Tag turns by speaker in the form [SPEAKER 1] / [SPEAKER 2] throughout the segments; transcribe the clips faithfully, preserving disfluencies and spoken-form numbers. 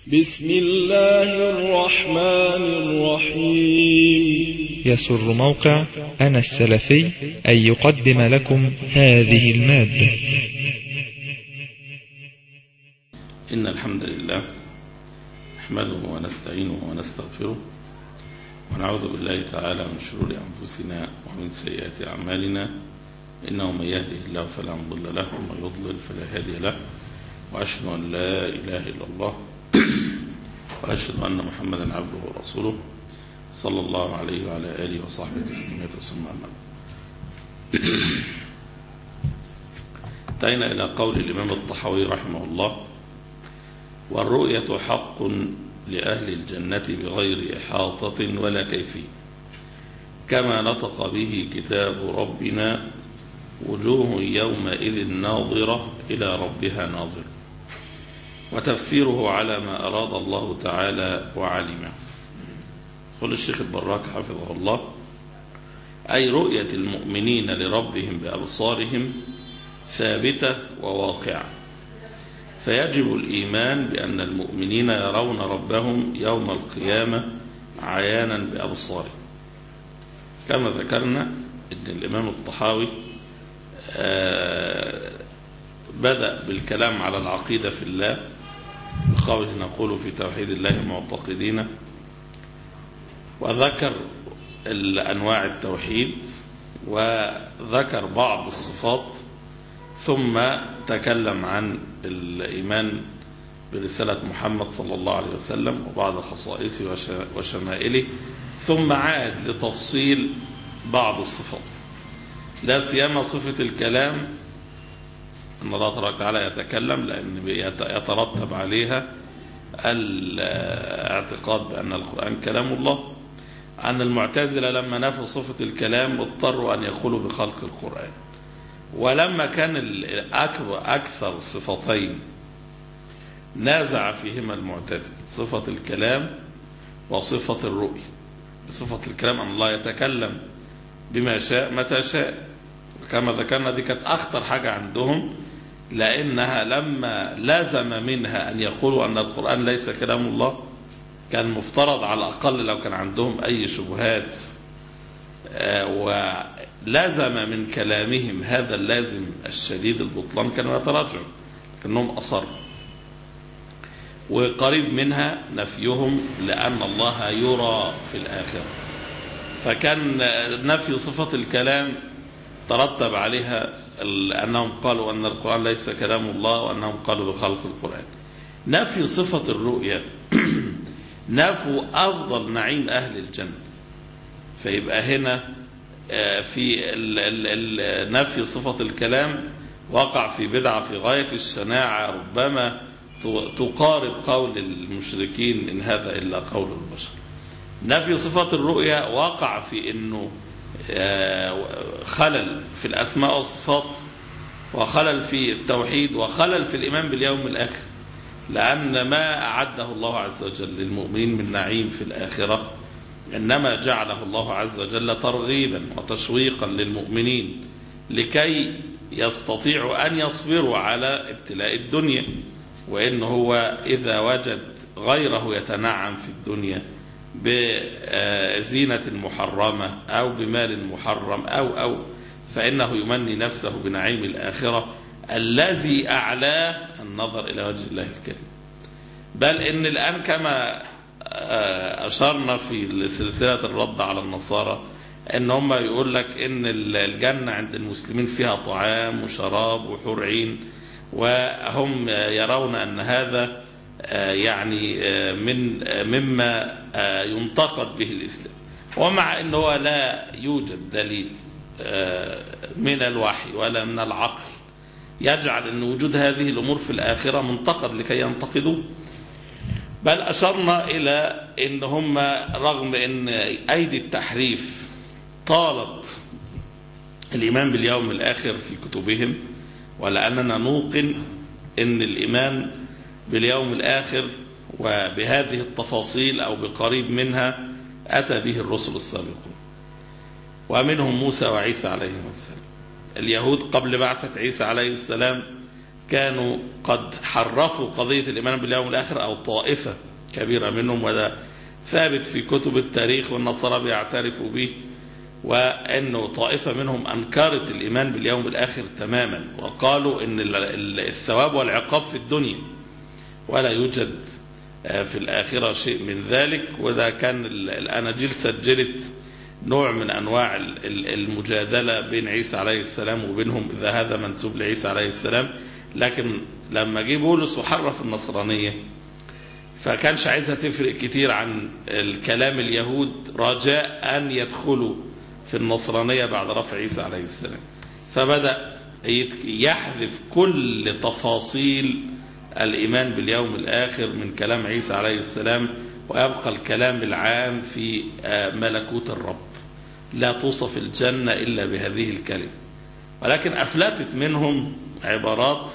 [SPEAKER 1] بسم الله الرحمن الرحيم.
[SPEAKER 2] يسر موقع أنا السلفي أن يقدم لكم هذه المادة.
[SPEAKER 3] إن الحمد لله نحمده ونستعينه ونستغفره ونعوذ بالله تعالى من شرور أنفسنا ومن سيئات أعمالنا، إنه من يهده الله فلا مضل له ومن يضلل فلا هادي له، وأشهد أن لا إله إلا الله وأشهد أن محمدا عبده ورسوله صلى الله عليه وعلى آله وصحبه تسليما ثم أما بعد. انتهينا إلى قول الإمام الطحاوي رحمه الله: والرؤية حق لأهل الجنة بغير إحاطة ولا كيفية، كما نطق به كتاب ربنا: وجوه يومئذ ناظرة إلى ربها ناظرة. وتفسيره على ما أراد الله تعالى وعلمه. قال الشيخ البراك حفظه الله: أي رؤية المؤمنين لربهم بأبصارهم ثابتة وواقعة، فيجب الإيمان بأن المؤمنين يرون ربهم يوم القيامة عيانا بأبصارهم. كما ذكرنا أن الإمام الطحاوي بدأ بالكلام على العقيدة في الله بقوله: نقول في توحيد الله معتقدين، وذكر أنواع التوحيد وذكر بعض الصفات، ثم تكلم عن الإيمان برسالة محمد صلى الله عليه وسلم وبعض خصائصه وشمائله، ثم عاد لتفصيل بعض الصفات، لا سيما صفة الكلام، أن الله تبارك وتعالى يتكلم، لأن يترتب عليها الاعتقاد بأن القرآن كلام الله. أن المعتزلة لما نفوا صفة الكلام اضطروا أن يقولوا بخلق القرآن. ولما كان أكثر صفتين نازع فيهما المعتزلة صفة الكلام وصفة الرؤية. صفة الكلام أن الله يتكلم بما شاء متى شاء، كما ذكرنا دي كانت أخطر حاجة عندهم، لأنها لما لازم منها أن يقولوا أن القرآن ليس كلام الله، كان مفترض على الأقل لو كان عندهم أي شبهات ولازم من كلامهم هذا اللازم الشديد البطلان كانوا يتراجعوا، لكنهم أصروا. وقريب منها نفيهم لأن الله يرى في الآخرة، فكان نفي صفة الكلام ترتب عليها أنهم قالوا أن القرآن ليس كلام الله، وأنهم قالوا بخلق القرآن. نفي صفة الرؤية نفوا أفضل نعيم أهل الجنة، فيبقى هنا في نفي صفة الكلام وقع في بدعة في غاية الشناعة، ربما تقارب قول المشركين إن هذا إلا قول البشر. نفي صفة الرؤية وقع في أنه خلل في الأسماء والصفات، وخلل في التوحيد، وخلل في الإيمان باليوم الآخر، لأن ما أعده الله عز وجل للمؤمنين من نعيم في الآخرة إنما جعله الله عز وجل ترغيبا وتشويقا للمؤمنين لكي يستطيعوا أن يصبروا على ابتلاء الدنيا، وإن هو إذا وجد غيره يتنعم في الدنيا بزينة محرمة أو بمال محرم أو أو فإنه يمني نفسه بنعيم الآخرة الذي أعلاه النظر إلى وجه الله الكريم. بل إن الآن كما أشرنا في سلسلة الرد على النصارى إن هم يقول لك إن الجنة عند المسلمين فيها طعام وشراب وحور عين، وهم يرون أن هذا يعني من مما ينتقد به الإسلام، ومع أنه لا يوجد دليل من الوحي ولا من العقل يجعل أن وجود هذه الأمور في الآخرة منتقد لكي ينتقدوه. بل أشرنا إلى أن هم رغم أن أيدي التحريف طالت الإيمان باليوم الآخر في كتبهم، ولأننا نوقن أن الإيمان باليوم الآخر وبهذه التفاصيل أو بقريب منها أتى به الرسل السابقون، ومنهم موسى وعيسى عليهم السلام. اليهود قبل بعثة عيسى عليه السلام كانوا قد حرفوا قضية الإيمان باليوم الآخر، أو طائفة كبيرة منهم، وده ثابت في كتب التاريخ والنصارى بيعترفوا به، وأنه طائفة منهم أنكرت الإيمان باليوم الآخر تماما، وقالوا أن الثواب والعقاب في الدنيا ولا يوجد في الآخرة شيء من ذلك. وده كان الأناجيل سجلت نوع من أنواع المجادلة بين عيسى عليه السلام وبينهم، إذا هذا منسوب لعيسى عليه السلام. لكن لما جه بولس وحرف النصرانية فكانش عايزها تفرق كتير عن الكلام اليهود، رجاء أن يدخلوا في النصرانية بعد رفع عيسى عليه السلام، فبدأ يحذف كل تفاصيل الإيمان باليوم الآخر من كلام عيسى عليه السلام، ويبقى الكلام العام في ملكوت الرب، لا توصف الجنة إلا بهذه الكلمة. ولكن أفلتت منهم عبارات،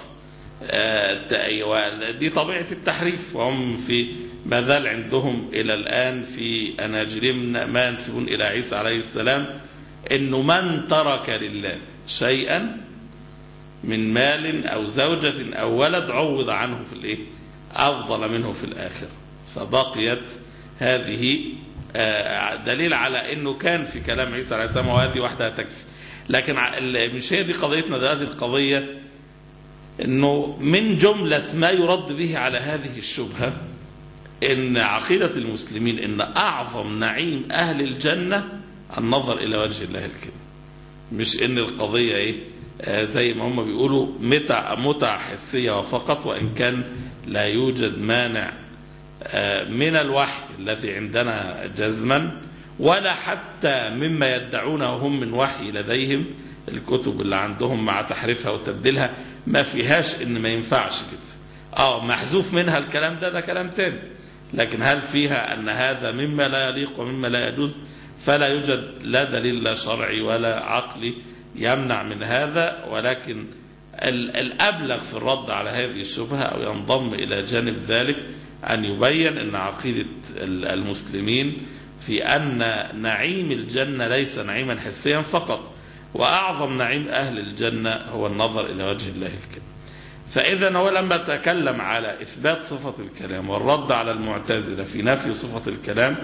[SPEAKER 3] دي طبيعة التحريف، وهم في ما زال عندهم إلى الآن في أناجيلهم ما ينسبون إلى عيسى عليه السلام إنه من ترك لله شيئا من مال أو زوجة أو ولد عوض عنه في الإيه؟ أفضل منه في الآخرة. فبقيت هذه دليل على أنه كان في كلام عيسى عليه السلام، وهذه وحدها تكفي. لكن مش هي دي قضيتنا، هذه القضية أنه من جملة ما يرد به على هذه الشبهة أن عقيدة المسلمين أن أعظم نعيم أهل الجنة النظر إلى وجه الله الكريم، مش أن القضية إيه زي ما هم بيقولوا متع متع حسية وفقط، وإن كان لا يوجد مانع من الوحي الذي عندنا جزما، ولا حتى مما يدعونه هم من وحي لديهم. الكتب اللي عندهم مع تحريفها وتبديلها ما فيهاش ان ما ينفعش كده، اه محذوف منها الكلام ده، ده كلام تاني. لكن هل فيها ان هذا مما لا يليق ومما لا يجوز؟ فلا يوجد لا دليل لا شرعي ولا عقلي يمنع من هذا. ولكن الأبلغ في الرد على هذه الشبهة أو ينضم إلى جانب ذلك أن يبين أن عقيدة المسلمين في أن نعيم الجنة ليس نعيما حسيا فقط، وأعظم نعيم أهل الجنة هو النظر إلى وجه الله الكريم. فإذا هو لما تكلم على إثبات صفة الكلام والرد على المعتزلة في نفي صفة الكلام،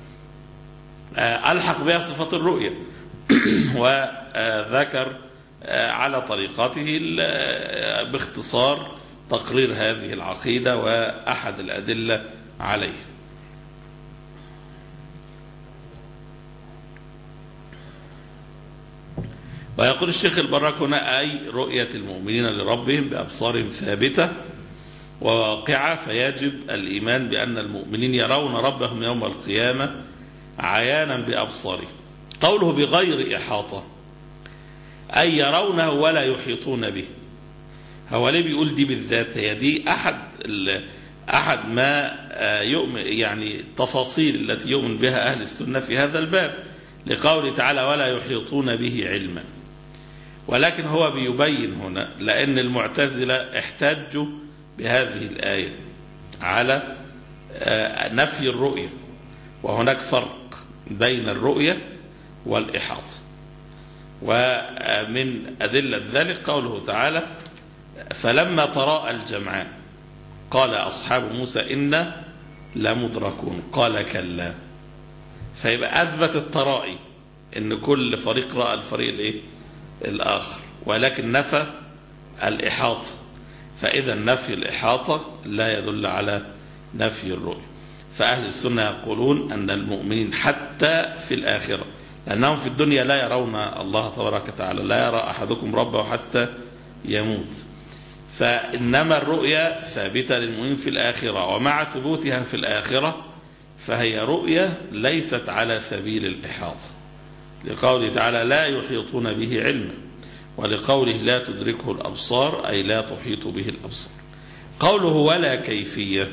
[SPEAKER 3] ألحق بها صفة الرؤية وذكر على طريقته باختصار تقرير هذه العقيدة وأحد الأدلة عليه. ويقول الشيخ البراك هنا: أي رؤية المؤمنين لربهم بأبصار ثابتة وواقعة، فيجب الإيمان بأن المؤمنين يرون ربهم يوم القيامة عيانا بأبصارهم. قوله بغير إحاطة أي يرونه ولا يحيطون به. هو ليه بيقول دي بالذات؟ هي دي أحد أحد ما يؤمن يعني التفاصيل التي يؤمن بها أهل السنة في هذا الباب، لقوله تعالى ولا يحيطون به علما. ولكن هو بيبين هنا لأن المعتزلة احتجوا بهذه الآية على نفي الرؤية، وهناك فرق بين الرؤية والإحاطة. ومن أدلة ذلك قوله تعالى فلما تراءى الجمعان قال أصحاب موسى إنا لمدركون قال كلا. فيبقى أثبت الترائي إن كل فريق رأى الفريق الإيه؟ الآخر، ولكن نفى الإحاطة. فإذا نفي الإحاطة لا يدل على نفي الرؤية. فأهل السنة يقولون أن المؤمنين حتى في الآخرة، لأنهم في الدنيا لا يرون الله تبارك وتعالى، لا يرى أحدكم ربه حتى يموت. فإنما الرؤية ثابتة للمؤمنين في الآخرة، ومع ثبوتها في الآخرة فهي رؤية ليست على سبيل الإحاطة، لقوله تعالى لا يحيطون به علما، ولقوله لا تدركه الأبصار أي لا تحيط به الأبصار. قوله ولا كيفية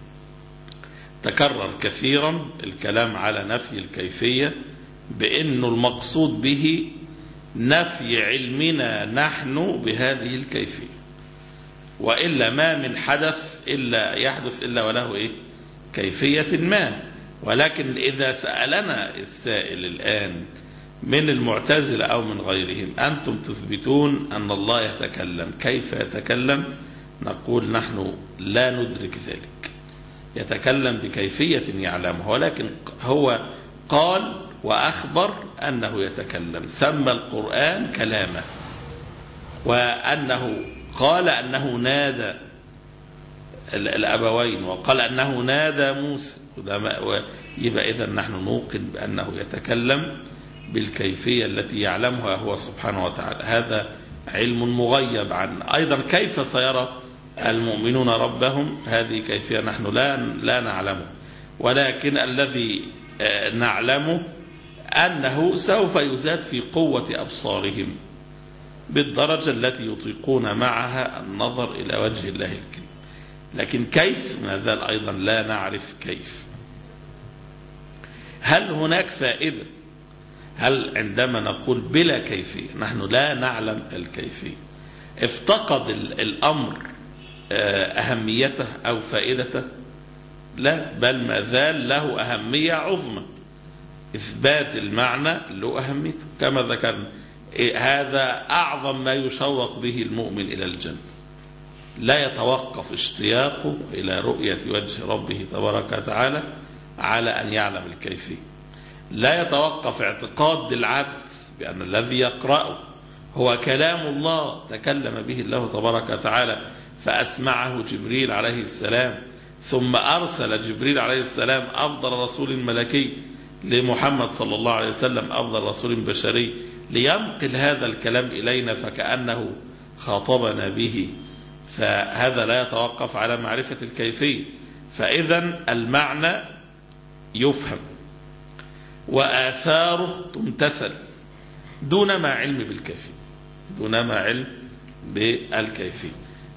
[SPEAKER 3] تكرر كثيرا الكلام على نفي الكيفية، بأنه المقصود به نفي علمنا نحن بهذه الكيفية، وإلا ما من حدث إلا يحدث إلا وله إيه؟ كيفية ما. ولكن إذا سألنا السائل الآن من المعتزلة أو من غيرهم أنتم تثبتون أن الله يتكلم، كيف يتكلم؟ نقول نحن لا ندرك ذلك، يتكلم بكيفية يعلمها، ولكن هو قال وأخبر أنه يتكلم، سمى القرآن كلامه، وأنه قال أنه نادى الأبوين، وقال أنه نادى موسى، يبقى إذن نحن نوقن بأنه يتكلم بالكيفية التي يعلمها هو سبحانه وتعالى. هذا علم مغيب عنا. أيضا كيف سيرى المؤمنون ربهم؟ هذه كيفية نحن لا لا نعلمه، ولكن الذي نعلمه أنه سوف يزاد في قوة أبصارهم بالدرجة التي يطيقون معها النظر إلى وجه الله الكريم، لكن كيف ما زال أيضا لا نعرف كيف. هل هناك فائدة؟ هل عندما نقول بلا كيفية نحن لا نعلم الكيفية افتقد الأمر أهميته أو فائدته؟ لا، بل ما زال له أهمية عظمى. إثبات المعنى له أهميته كما ذكرنا. هذا أعظم ما يشوق به المؤمن إلى الجنة، لا يتوقف اشتياقه إلى رؤية وجه ربه تبارك وتعالى على أن يعلم الكيفية، لا يتوقف اعتقاد العبد بأن الذي يقرأه هو كلام الله تكلم به الله تبارك وتعالى فأسمعه جبريل عليه السلام، ثم أرسل جبريل عليه السلام أفضل رسول ملكي لمحمد صلى الله عليه وسلم أفضل رسول بشري لينقل هذا الكلام إلينا فكأنه خاطبنا به. فهذا لا يتوقف على معرفة الكيفية، فإذا المعنى يفهم وآثاره تمتثل دون ما علم بالكيفية، دون ما علم بالكيفية.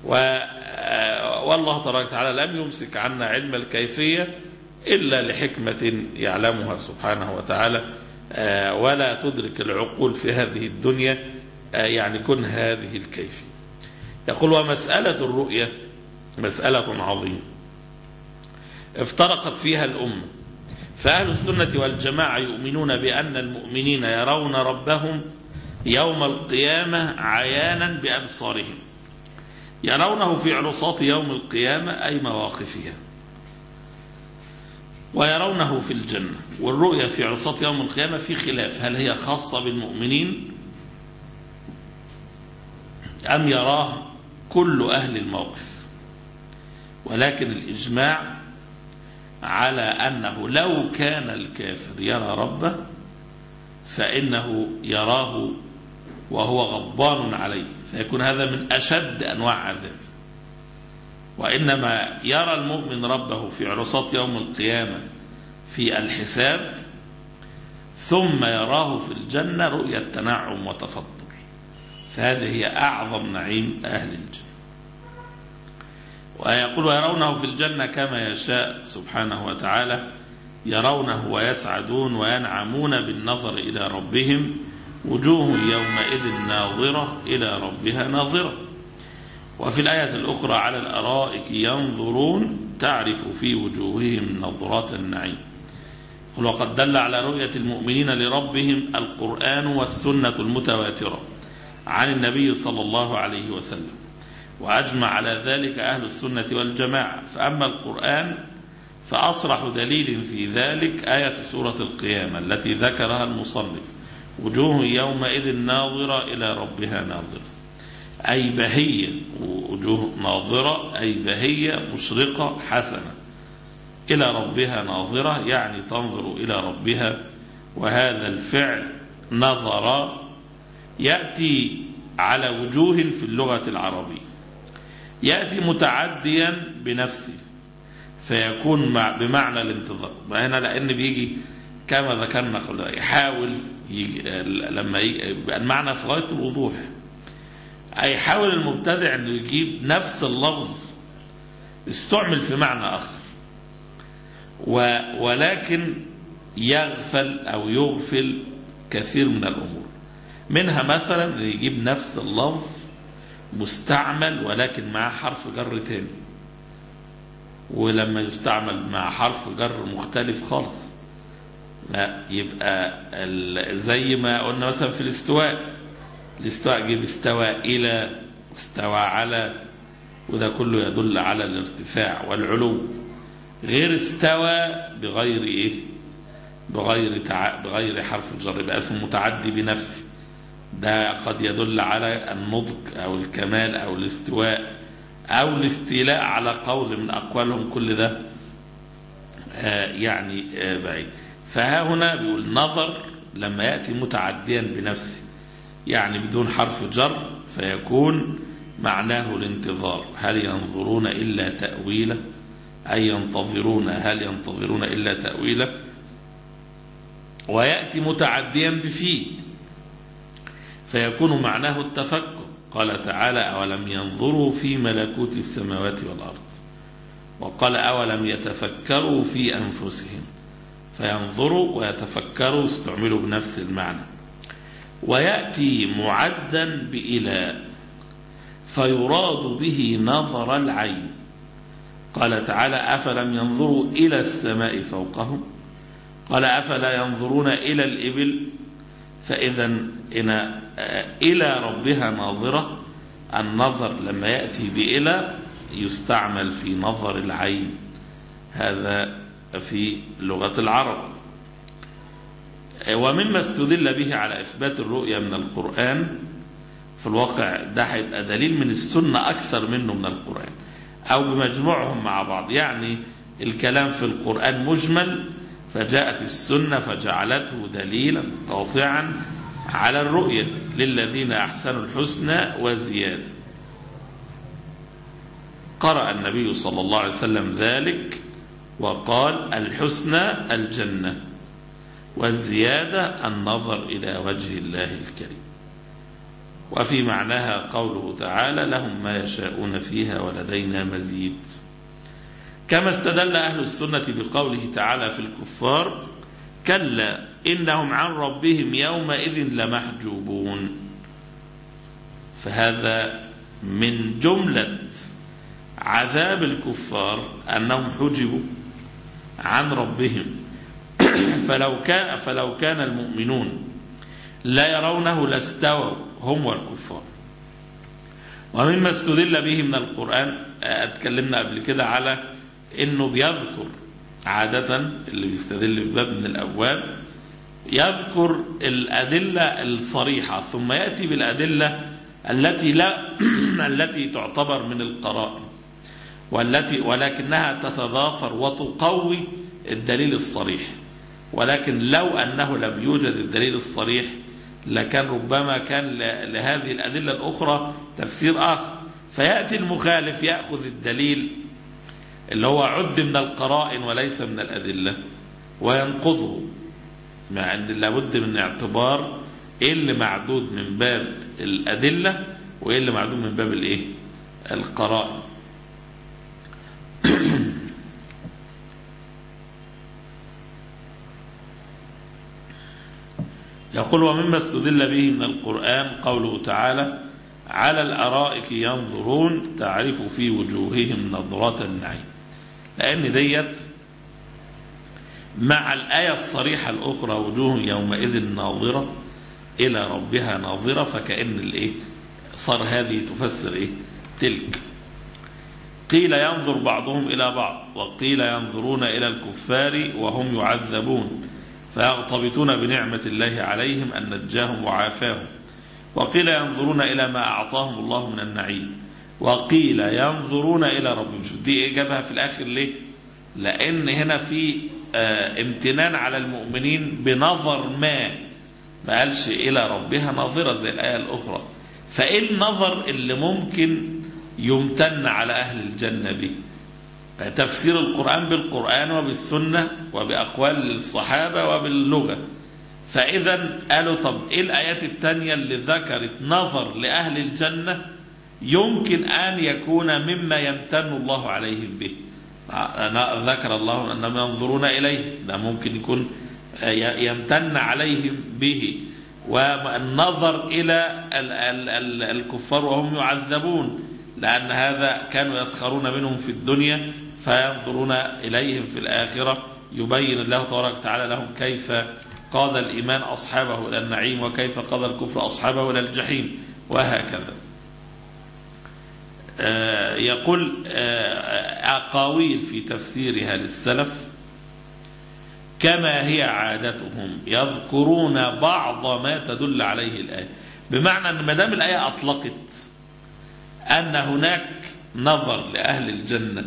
[SPEAKER 3] والله تبارك وتعالى لم يمسك عنا علم الكيفية إلا لحكمة يعلمها سبحانه وتعالى، ولا تدرك العقول في هذه الدنيا يعني كن هذه الكيفية. يقول ومسألة الرؤية مسألة عظيمة افترقت فيها الأمة، فأهل السنة والجماعة يؤمنون بأن المؤمنين يرون ربهم يوم القيامة عيانا بأبصارهم، يرونه في عرصات يوم القيامة أي مواقفها، ويرونه في الجنة. والرؤية في عرصات يوم القيامة في خلاف، هل هي خاصة بالمؤمنين أم يراه كل أهل الموقف؟ ولكن الإجماع على أنه لو كان الكافر يرى ربه فإنه يراه وهو غضبان عليه، فيكون هذا من أشد أنواع عذابه. وإنما يرى المؤمن ربه في عرصات يوم القيامة في الحساب، ثم يراه في الجنة رؤية تنعم وتفضل، فهذه هي أعظم نعيم أهل الجنة. ويقول ويرونه في الجنة كما يشاء سبحانه وتعالى، يرونه ويسعدون وينعمون بالنظر إلى ربهم، وجوه يومئذ ناظرة إلى ربها ناظرة. وفي الآية الأخرى على الأرائك ينظرون تعرف في وجوههم نظرات النعيم. وقد دل على رؤية المؤمنين لربهم القرآن والسنة المتواترة عن النبي صلى الله عليه وسلم، وأجمع على ذلك أهل السنة والجماعة. فأما القرآن فأصرح دليل في ذلك آية سورة القيامة التي ذكرها المصنف، وجوه يومئذ ناظرة إلى ربها ناظرة، أي بهية، وجوه ناظرة أي بهية مشرقة حسنة، إلى ربها ناظرة يعني تنظر إلى ربها. وهذا الفعل نظر يأتي على وجوه في اللغة العربية، يأتي متعديا بنفسه فيكون بمعنى الانتظار. وهنا لأن بيجي كما ذكرنا قبل يحاول يجي لما يجي المعنى في غاية الوضوح، أي يحاول المبتدع أنه يجيب نفس اللفظ يستعمل في معنى آخر، ولكن يغفل أو يغفل كثير من الأمور. منها مثلا يجيب نفس اللفظ مستعمل ولكن مع حرف جر تاني، ولما يستعمل مع حرف جر مختلف خالص، لا يبقى زي ما قلنا مثلا في الاستواء، الاستواء جيب استوى إلى واستوى على وده كله يدل على الارتفاع والعلو. غير استوى بغير إيه؟ بغير, تع... بغير حرف الجر، يبقى اسمه متعدي بنفسه، ده قد يدل على النضج أو الكمال أو الاستواء أو الاستيلاء على قول من أقوالهم، كل ده آه يعني آه بعيد. فها هنا بيقول نظر لما يأتي متعديا بنفسه يعني بدون حرف جر فيكون معناه الانتظار، هل ينظرون إلا تأويله، أي ينتظرون هل ينتظرون إلا تأويله. ويأتي متعديا بفيه فيكون معناه التفكر، قال تعالى أولم ينظروا في ملكوت السماوات والأرض، وقال أولم يتفكروا في أنفسهم، فينظروا ويتفكروا استعملوا بنفس المعنى. ويأتي معدا بإلى فيراد به نظر العين، قال تعالى أفلم ينظروا إلى السماء فوقهم، قال أفلا ينظرون إلى الإبل، فإذا إن إلى ربها ناظرة، النظر لما يأتي بإلى يستعمل في نظر العين، هذا في لغة العرب. ومما استدل به على إثبات الرؤية من القرآن، في الواقع ده هيبقى دليل من السنة أكثر منه من القرآن، أو بمجموعهم مع بعض، يعني الكلام في القرآن مجمل فجاءت السنة فجعلته دليلا قاطعا على الرؤية للذين أحسنوا الحسنى وزيادة. قرأ النبي صلى الله عليه وسلم ذلك وقال الحسنى الجنة والزيادة النظر إلى وجه الله الكريم. وفي معناها قوله تعالى لهم ما يشاءون فيها ولدينا مزيد. كما استدل أهل السنة بقوله تعالى في الكفار كلا إنهم عن ربهم يومئذ لمحجوبون، فهذا من جملة عذاب الكفار أنهم حجبوا عن ربهم. فلو كان, فلو كان المؤمنون لا يرونه لاستووا هم والكفار. ومما استدل به من القرآن، اتكلمنا قبل كده على انه بيذكر عادة اللي بيستدل بباب من الابواب يذكر الادلة الصريحة ثم يأتي بالادلة التي لا التي تعتبر من القرائن والتي ولكنها تتضافر وتقوي الدليل الصريح. ولكن لو أنه لم يوجد الدليل الصريح لكان ربما كان لهذه الأدلة الأخرى تفسير آخر، فيأتي المخالف يأخذ الدليل اللي هو عد من القرائن وليس من الأدلة وينقضه، مع أن لابد من اعتبار إيه اللي معدود من باب الأدلة وإيه اللي معدود من باب الإيه؟ القرائن. يقول ومما استدل به من القرآن قوله تعالى على الأرائك ينظرون تعرف في وجوههم نظرة النعيم، لأن ديت مع الآية الصريحة الأخرى وجوه يومئذ ناظرة إلى ربها ناظرة، فكأن الإيه صار هذه تفسر إيه تلك. قيل ينظر بعضهم إلى بعض وقيل ينظرون إلى الكفار وهم يعذبون فيغتبطون بنعمة الله عليهم أن نجاهم وعافاهم، وقيل ينظرون إلى ما أعطاهم الله من النعيم، وقيل ينظرون إلى ربهم. شوف دي إجابها في الآخر ليه؟ لأن هنا في آه امتنان على المؤمنين بنظر ما ما قالش إلى ربها ناظرة زي الآية الأخرى. فإيه النظر اللي ممكن يمتن على أهل الجنة به؟ تفسير القرآن بالقرآن وبالسنة وبأقوال الصحابة وباللغة. فإذا قالوا طب إيه الآيات التانية اللي ذكرت نظر لأهل الجنة يمكن أن يكون مما يمتن الله عليهم به؟ ذكر الله أنهم ينظرون إليه، ده ممكن يكون يمتن عليهم به. والنظر إلى الكفار وهم يعذبون لأن هذا كانوا يسخرون منهم في الدنيا فينظرون إليهم في الآخرة، يبين الله تبارك وتعالى لهم كيف قاد الإيمان أصحابه إلى النعيم وكيف قاد الكفر أصحابه إلى الجحيم وهكذا. يقول أقاويل في تفسيرها للسلف كما هي عادتهم يذكرون بعض ما تدل عليه الآية، بمعنى أن ما دام الآية أطلقت أن هناك نظر لأهل الجنة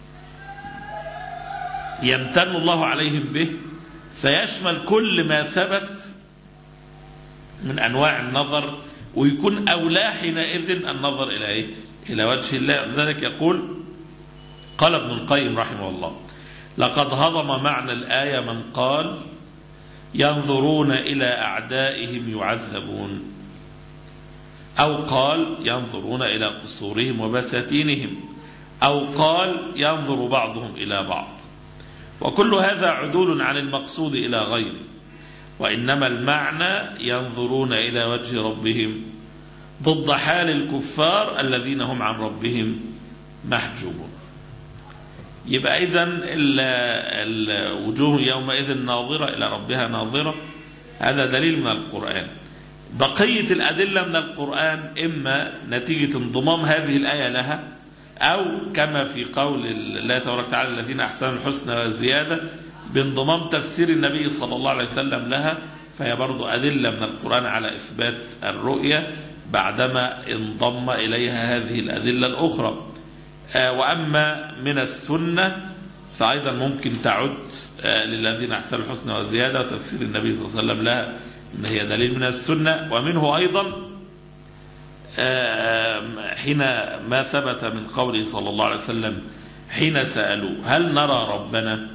[SPEAKER 3] يمتن الله عليهم به، فيشمل كل ما ثبت من أنواع النظر، ويكون أولى حينئذ النظر إلى إيه؟ إلى وجه الله. لذلك يقول قال ابن القيم رحمه الله: لقد هضم معنى الآية من قال ينظرون إلى أعدائهم يعذبون، أو قال ينظرون إلى قصورهم وبساتينهم، أو قال ينظر بعضهم إلى بعض، وكل هذا عدول عن المقصود إلى غيره، وإنما المعنى ينظرون إلى وجه ربهم ضد حال الكفار الذين هم عن ربهم محجوبون. يبقى إذن الوجوه يومئذ ناظرة إلى ربها ناظرة، هذا دليل من القرآن. بقية الأدلة من القرآن إما نتيجة انضمام هذه الآية لها، أو كما في قول الله تبارك وتعالى الذين أحسنوا الحسنى وزيادة بانضمام تفسير النبي صلى الله عليه وسلم لها، فهي برضو أدلة من القرآن على إثبات الرؤية بعدما انضم إليها هذه الأدلة الأخرى. وأما من السنة فأيضا ممكن تعد للذين أحسنوا الحسنى وزيادة وتفسير النبي صلى الله عليه وسلم لها إن هي دليل من السنة. ومنه أيضا حين ما ثبت من قوله صلى الله عليه وسلم حين سألوا هل نرى ربنا.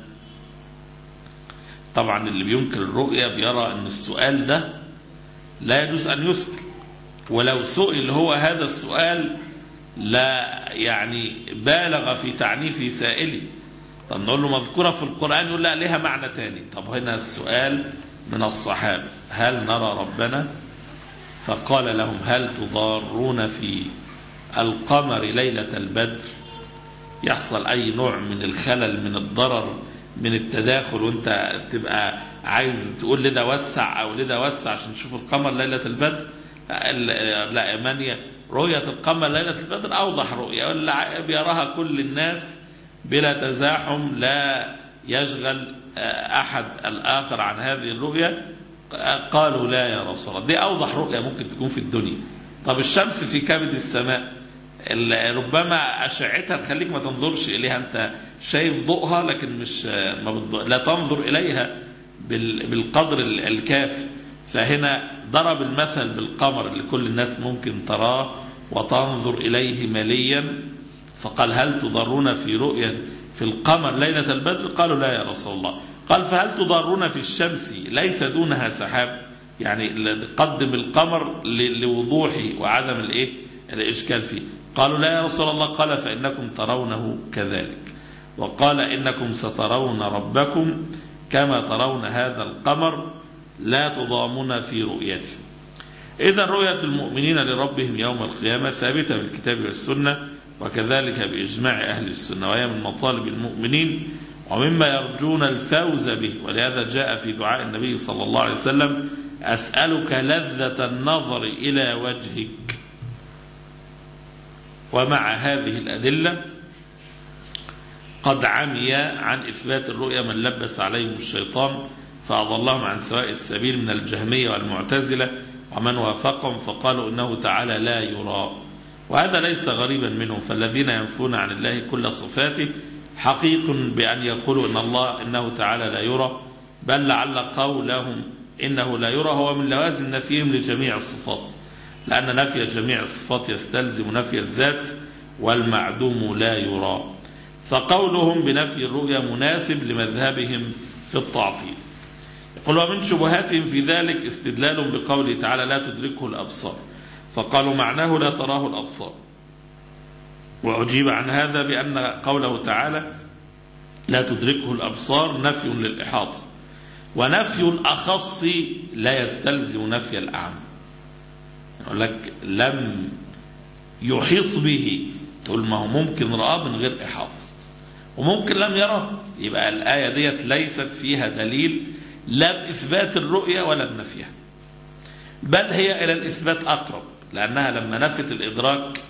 [SPEAKER 3] طبعا اللي بينكر الرؤية بيرى أن السؤال ده لا يجوز أن يسأل، ولو سئل هو هذا السؤال لا يعني بالغ في تعنيف سائلي. طب نقول له مذكورة في القرآن، يقول لا لها معنى تاني. طب هنا السؤال من الصحابة هل نرى ربنا؟ فقال لهم هل تضارون في القمر ليلة البدر؟ يحصل أي نوع من الخلل من الضرر من التداخل وانت تبقى عايز تقول لده وسع أو لده وسع عشان تشوف القمر ليلة البدر؟ لا، إيمانية رؤية القمر ليلة البدر أوضح رؤية بيراها كل الناس بلا تزاحم، لا يشغل أحد الآخر عن هذه الرؤية. قالوا لا يا رسول الله، دي أوضح رؤية ممكن تكون في الدنيا. طب الشمس في كبد السماء ربما أشعتها تخليك ما تنظرش إليها، أنت شايف ضوءها لكن مش لا تنظر إليها بالقدر الكافي. فهنا ضرب المثل بالقمر اللي كل الناس ممكن تراه وتنظر إليه مليا، فقال هل تضرون في رؤية في القمر ليلة البدر؟ قالوا لا يا رسول الله. قال فهل تضرون في الشمس ليس دونها سحاب؟ يعني قدم القمر لوضوحه وعدم الايه الاشكال فيه. قالوا لا يا رسول الله. قال فإنكم ترونه كذلك، وقال إنكم سترون ربكم كما ترون هذا القمر لا تضامون في رؤيته. إذن رؤية المؤمنين لربهم يوم القيامة ثابتة بالكتاب والسنة، وكذلك بإجماع أهل السنة، وهي من مطالب المؤمنين ومما يرجون الفوز به. ولهذا جاء في دعاء النبي صلى الله عليه وسلم أسألك لذة النظر إلى وجهك. ومع هذه الأدلة قد عمي عن إثبات الرؤيا من لبس عليهم الشيطان فأضلهم عن سواء السبيل من الجهمية والمعتزلة ومن وافقهم، فقالوا إنه تعالى لا يرى، وهذا ليس غريبا منهم. فالذين ينفون عن الله كل صفاته حقيق بأن يقولوا إن الله إنه تعالى لا يرى، بل لعل قولهم إنه لا يرى هو من لوازم نفيهم لجميع الصفات، لأن نفي جميع الصفات يستلزم نفي الذات، والمعدوم لا يرى. فقولهم بنفي الرؤيا مناسب لمذهبهم في التعطيل. يقول ومن شبهاتهم في ذلك استدلال بقوله تعالى لا تدركه الأبصار، فقالوا معناه لا تراه الأبصار. وأجيب عن هذا بأن قوله تعالى لا تدركه الأبصار نفي للإحاطة، ونفي الأخص لا يستلزم نفي الأعم. يقول لك لم يحيط به، تقول ما هو ممكن رآه من غير إحاطة وممكن لم يراه، يبقى الآية ديت ليست فيها دليل لا بإثبات الرؤية ولا بنفيها، بل هي إلى الإثبات أقرب، لأنها لما نفت الإدراك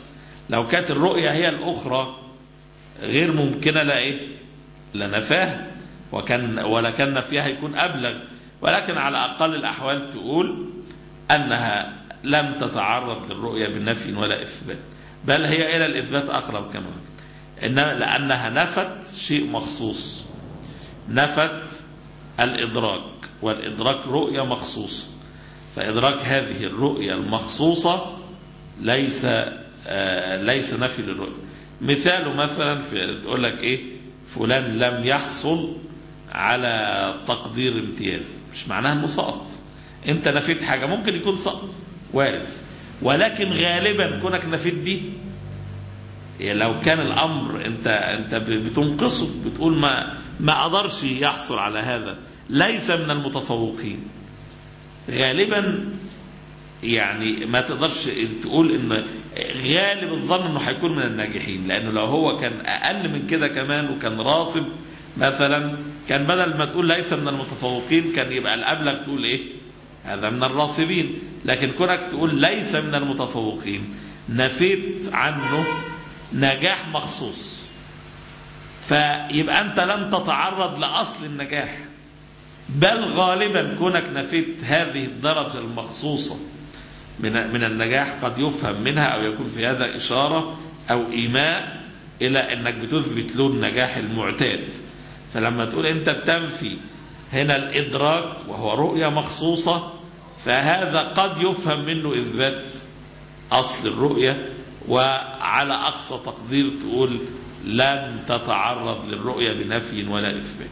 [SPEAKER 3] لو كانت الرؤية هي الأخرى غير ممكنة لا إيه لنفاها، وكان ولا كان نفيها يكون أبلغ، ولكن على أقل الأحوال تقول أنها لم تتعرض للرؤية بالنفي ولا إثبات، بل هي إلى الإثبات أقرب كمان، إنما لأنها نفت شيء مخصوص، نفت الإدراك، والإدراك رؤية مخصوصة، فإدراك هذه الرؤية المخصوصة ليس آه ليس نفي للرؤية. مثاله مثلا في تقول لك إيه فلان لم يحصل على تقدير امتياز، مش معناها انه سقط، انت نفيت حاجة ممكن يكون سقط وارد، ولكن غالبا كونك نفيت دي يعني لو كان الامر انت انت بتنقصه، بتقول ما ما قدرش يحصل على هذا، ليس من المتفوقين، غالبا يعني ما تقدرش تقول ان غالب الظن انه هيكون من الناجحين، لانه لو هو كان اقل من كده كمان وكان راصب مثلا، كان بدل ما تقول ليس من المتفوقين كان يبقى الأبلغ تقول إيه هذا من الراصبين، لكن كونك تقول ليس من المتفوقين نفيت عنه نجاح مخصوص، فيبقى أنت لم تتعرض لأصل النجاح، بل غالبا كونك نفيت هذه الدرجة المخصوصة من من النجاح قد يفهم منها أو يكون في هذا إشارة أو إيماء إلى أنك بتثبت له النجاح المعتاد. فلما تقول أنت بتنفي هنا الإدراك وهو رؤية مخصوصة، فهذا قد يفهم منه إثبات أصل الرؤية، وعلى أقصى تقدير تقول لم تتعرض للرؤية بنفي ولا إثبات.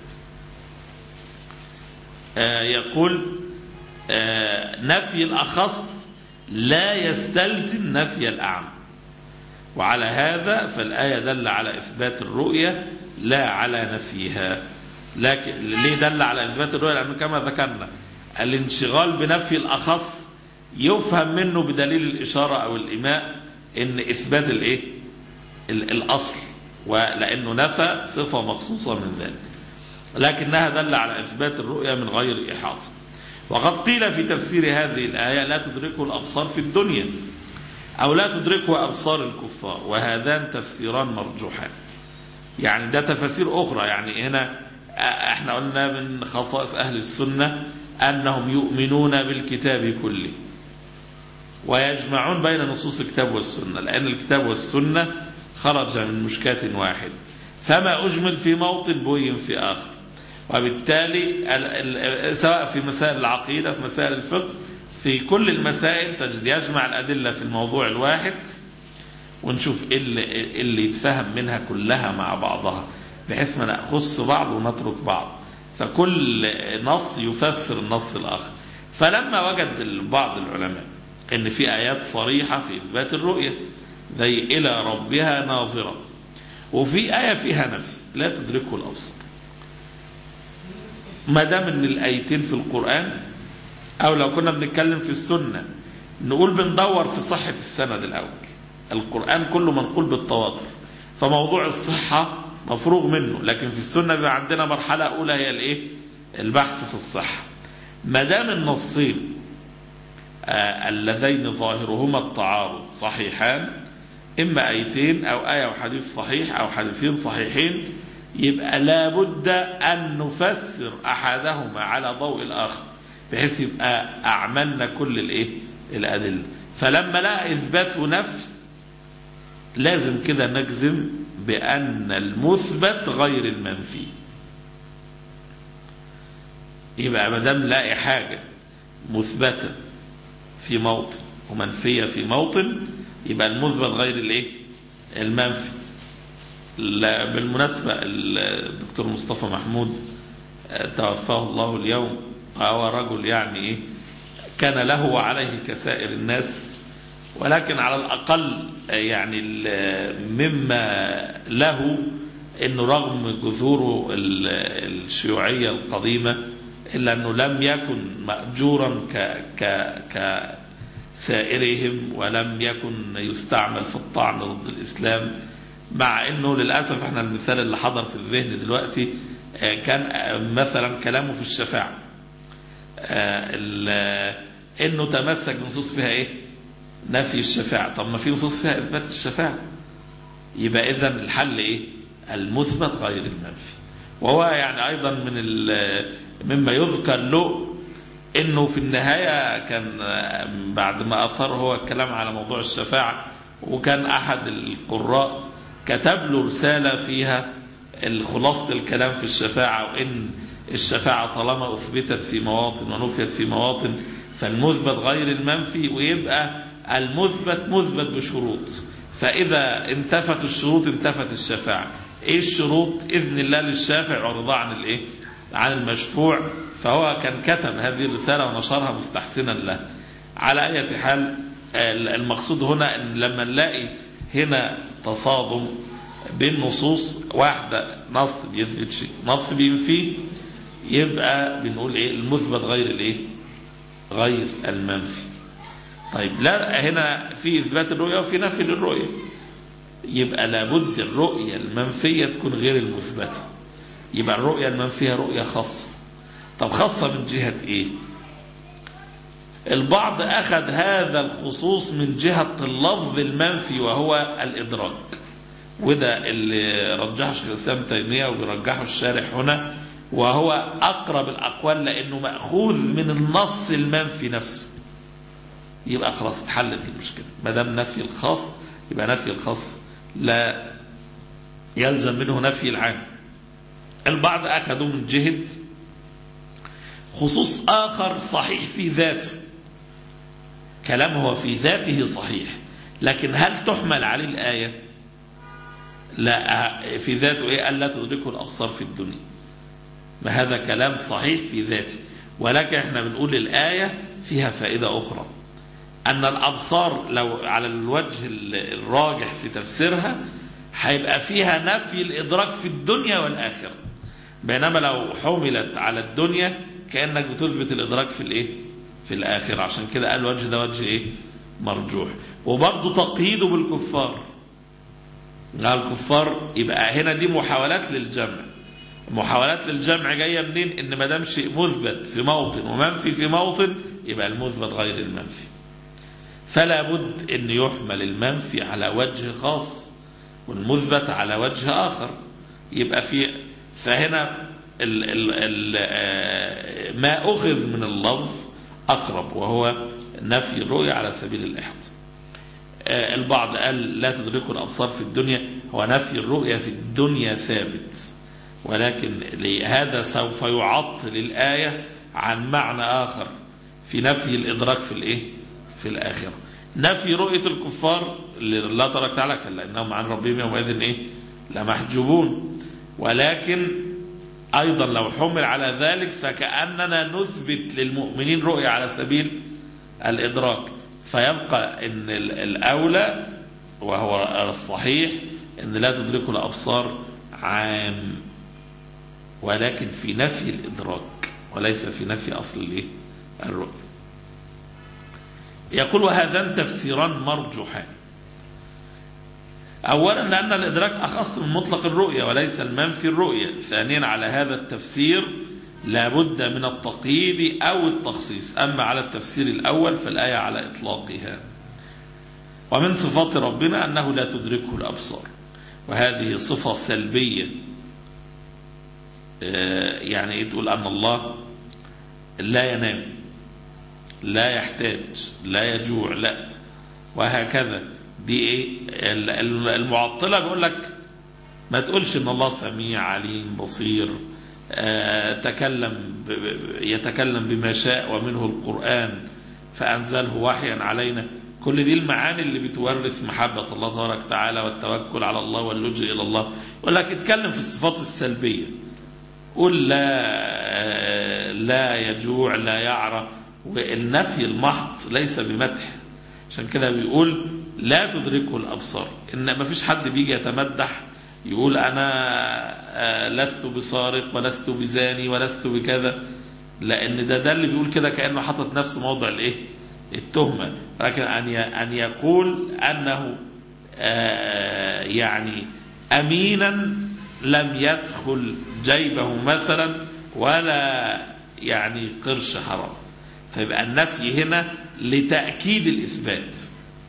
[SPEAKER 3] آه يقول آه نفي الأخص لا يستلزم نفي الأعم، وعلى هذا فالآية دل على إثبات الرؤية لا على نفيها. لكن ليه دل على إثبات الرؤية؟ لأنه كما ذكرنا الانشغال بنفي الأخص يفهم منه بدليل الإشارة أو الإيماء إن إثبات الإيه؟ الأصل، ولأنه نفى صفة مخصوصة من ذلك، لكنها دل على إثبات الرؤية من غير إحاطة. وقد قيل في تفسير هذه الآية لا تدركه الأبصار في الدنيا أو لا تدركه أبصار الكفار، وهذان تفسيران مرجوحان. يعني ده تفاسير أخرى، يعني هنا احنا قلنا من خصائص أهل السنة أنهم يؤمنون بالكتاب كله ويجمعون بين نصوص الكتاب والسنة، لأن الكتاب والسنة خرج من مشكاة واحد، فما أجمل في موطن بين في آخر، وبالتالي سواء في مسائل العقيدة في مسائل الفقه في كل المسائل تجد يجمع الأدلة في الموضوع الواحد، ونشوف اللي, اللي يتفهم منها كلها مع بعضها بحيث ما نأخذ بعض ونترك بعض، فكل نص يفسر النص الآخر. فلما وجد بعض العلماء ان في آيات صريحة في إثبات الرؤية زي إلى ربها ناظرة، وفي آية فيها نفي لا تدركه الأبصار، ما دام ان الآيتين في القرآن، أو لو كنا بنتكلم في السنة نقول بندور في صحة السند الأول، القرآن كله منقول بالتواتر، فموضوع الصحة مفروغ منه، لكن في السنة بيبقى عندنا مرحلة أولى هي الإيه؟ البحث في الصحة. ما دام النصين آه اللذين ظاهرهما التعارض صحيحان، إما آيتين أو آية وحديث صحيح أو حديثين صحيحين، يبقى لابد أن نفسر أحدهما على ضوء الآخر بحيث يبقى أعملنا كل الإيه؟ الأدلة. فلما لا إثبات ونفي لازم كده نجزم بأن المثبت غير المنفي. يبقى ما دام لاقي حاجة مثبتة في موطن ومنفية في موطن، يبقى المثبت غير الايه؟ المنفي. بالمناسبة الدكتور مصطفى محمود توفاه الله اليوم، هو رجل يعني ايه كان له وعليه كسائر الناس، ولكن على الأقل يعني مما له أنه رغم جذوره الشيوعية القديمة إلا أنه لم يكن مأجورا كسائرهم، ولم يكن يستعمل في الطعن ضد الإسلام، مع أنه للأسف احنا المثال اللي حضر في الذهن دلوقتي كان مثلا كلامه في الشفاعة، أنه تمسك بنصوص فيها إيه؟ نفي الشفاعة. طب ما في نصوص فيها إثبات الشفاعة، يبقى إذن الحل إيه؟ المثبت غير المنفي. وهو يعني أيضا من مما يذكر له إنه في النهاية كان بعد ما أثر هو الكلام على موضوع الشفاعة، وكان أحد القراء كتب له رسالة فيها الخلاصة الكلام في الشفاعة، وإن الشفاعة طالما أثبتت في مواطن ونفيت في مواطن فالمثبت غير المنفي، ويبقى المثبت مثبت بشروط، فإذا انتفت الشروط انتفت الشفاعة. إيه الشروط؟ إذن الله للشافع ورضا عن الإيه؟ عن المشفوع. فهو كان كتب هذه الرسالة ونشرها مستحسنا له. على أي حال المقصود هنا أن لما نلاقي هنا تصادم بين نصوص، واحدة نص بيثبت شيء نص بينفيه، يبقى بنقول إيه؟ المثبت غير الإيه؟ غير المنفي. طيب لا، هنا في إثبات الرؤية وفي نفي للرؤية، يبقى لابد الرؤية المنفية تكون غير المثبتة. يبقى الرؤية المنفية رؤية خاصة. طب خاصة من جهة إيه؟ البعض أخذ هذا الخصوص من جهة اللفظ المنفي وهو الإدراك، وده اللي رجحه شيخ الإسلام تيمية وبيرجحه الشارح هنا، وهو أقرب الأقوال لأنه مأخوذ من النص المنفي نفسه. يبقى خلاص اتحلت المشكلة، ما دام نفي الخاص يبقى نفي الخاص لا يلزم منه نفي العام. البعض أخذوا من جهة خصوص آخر صحيح في ذاته، كلامه في ذاته صحيح، لكن هل تحمل عليه الآية؟ لا، في ذاته إيه؟ ألا تدركه الأبصار في الدنيا، ما هذا كلام صحيح في ذاته، ولكن احنا بنقول الآية فيها فائدة أخرى، أن الأبصار لو على الوجه الراجح في تفسيرها هيبقى فيها نفي الإدراك في الدنيا والآخرة، بينما لو حملت على الدنيا كأنك بتثبت الإدراك في الإيه؟ في الآخرة. عشان كده قال الوجه ده وجه إيه؟ مرجوح. وبرضه تقييده بالكفار، قال الكفار، يبقى هنا دي محاولات للجمع. محاولات للجمع جاية منين؟ إن ما دام شيء مثبت في موطن ومنفي في موطن يبقى المثبت غير المنفي، فلا بد أن يحمل المنفي على وجه خاص والمثبت على وجه آخر. يبقى في فهنا ال ال ال ما أخذ من اللفظ أقرب، وهو نفي الرؤية على سبيل الإحاطة. البعض قال لا تدركه الأبصار في الدنيا، هو نفي الرؤية في الدنيا ثابت، ولكن هذا سوف يعطل الآية عن معنى آخر في نفي الإدراك في الإيه؟ في الآخرة. نفي رؤية الكفار لا ترك تعالى كلا إنهم عن ربهم يومئذ إيه؟ لمحجوبون، ولكن أيضا لو حمل على ذلك فكأننا نثبت للمؤمنين رؤية على سبيل الإدراك، فيبقى إن الأولى وهو الصحيح إن لا تدركه الأبصار عام، ولكن في نفي الإدراك وليس في نفي أصل الإيه؟ الرؤية. يقول وهذان تفسيران مرجوحان. أولا لأن الإدراك أخص من مطلق الرؤية وليس المنفي الرؤية. ثانيا على هذا التفسير لابد من التقييد أو التخصيص، أما على التفسير الأول فالآية على إطلاقها. ومن صفات ربنا أنه لا تدركه الأبصار، وهذه صفة سلبية، يعني تقول أن الله لا ينام لا يحتاج لا يجوع لا وهكذا. دي ايه؟ المعطلة بيقول لك ما تقولش ان الله سميع عليم بصير، تكلم يتكلم بما شاء ومنه القرآن فأنزله وحيا علينا. كل دي المعاني اللي بتورث محبة الله تبارك وتعالى والتوكل على الله واللجوء إلى الله. يقول لك اتكلم في الصفات السلبية، قل لا لا يجوع لا يعرى، والنفي المحض ليس بمدح. عشان كده بيقول لا تدركه الأبصار، إن ما فيش حد بيجي يتمدح يقول أنا لست بسارق ولست بزاني ولست بكذا، لأن ده ده اللي بيقول كده كأنه حطت نفسه موضع الإيه؟ التهمة. لكن أن يقول أنه يعني أمينا لم يدخل جيبه مثلا ولا يعني قرش حرام، فيبقى النفي هنا لتأكيد الإثبات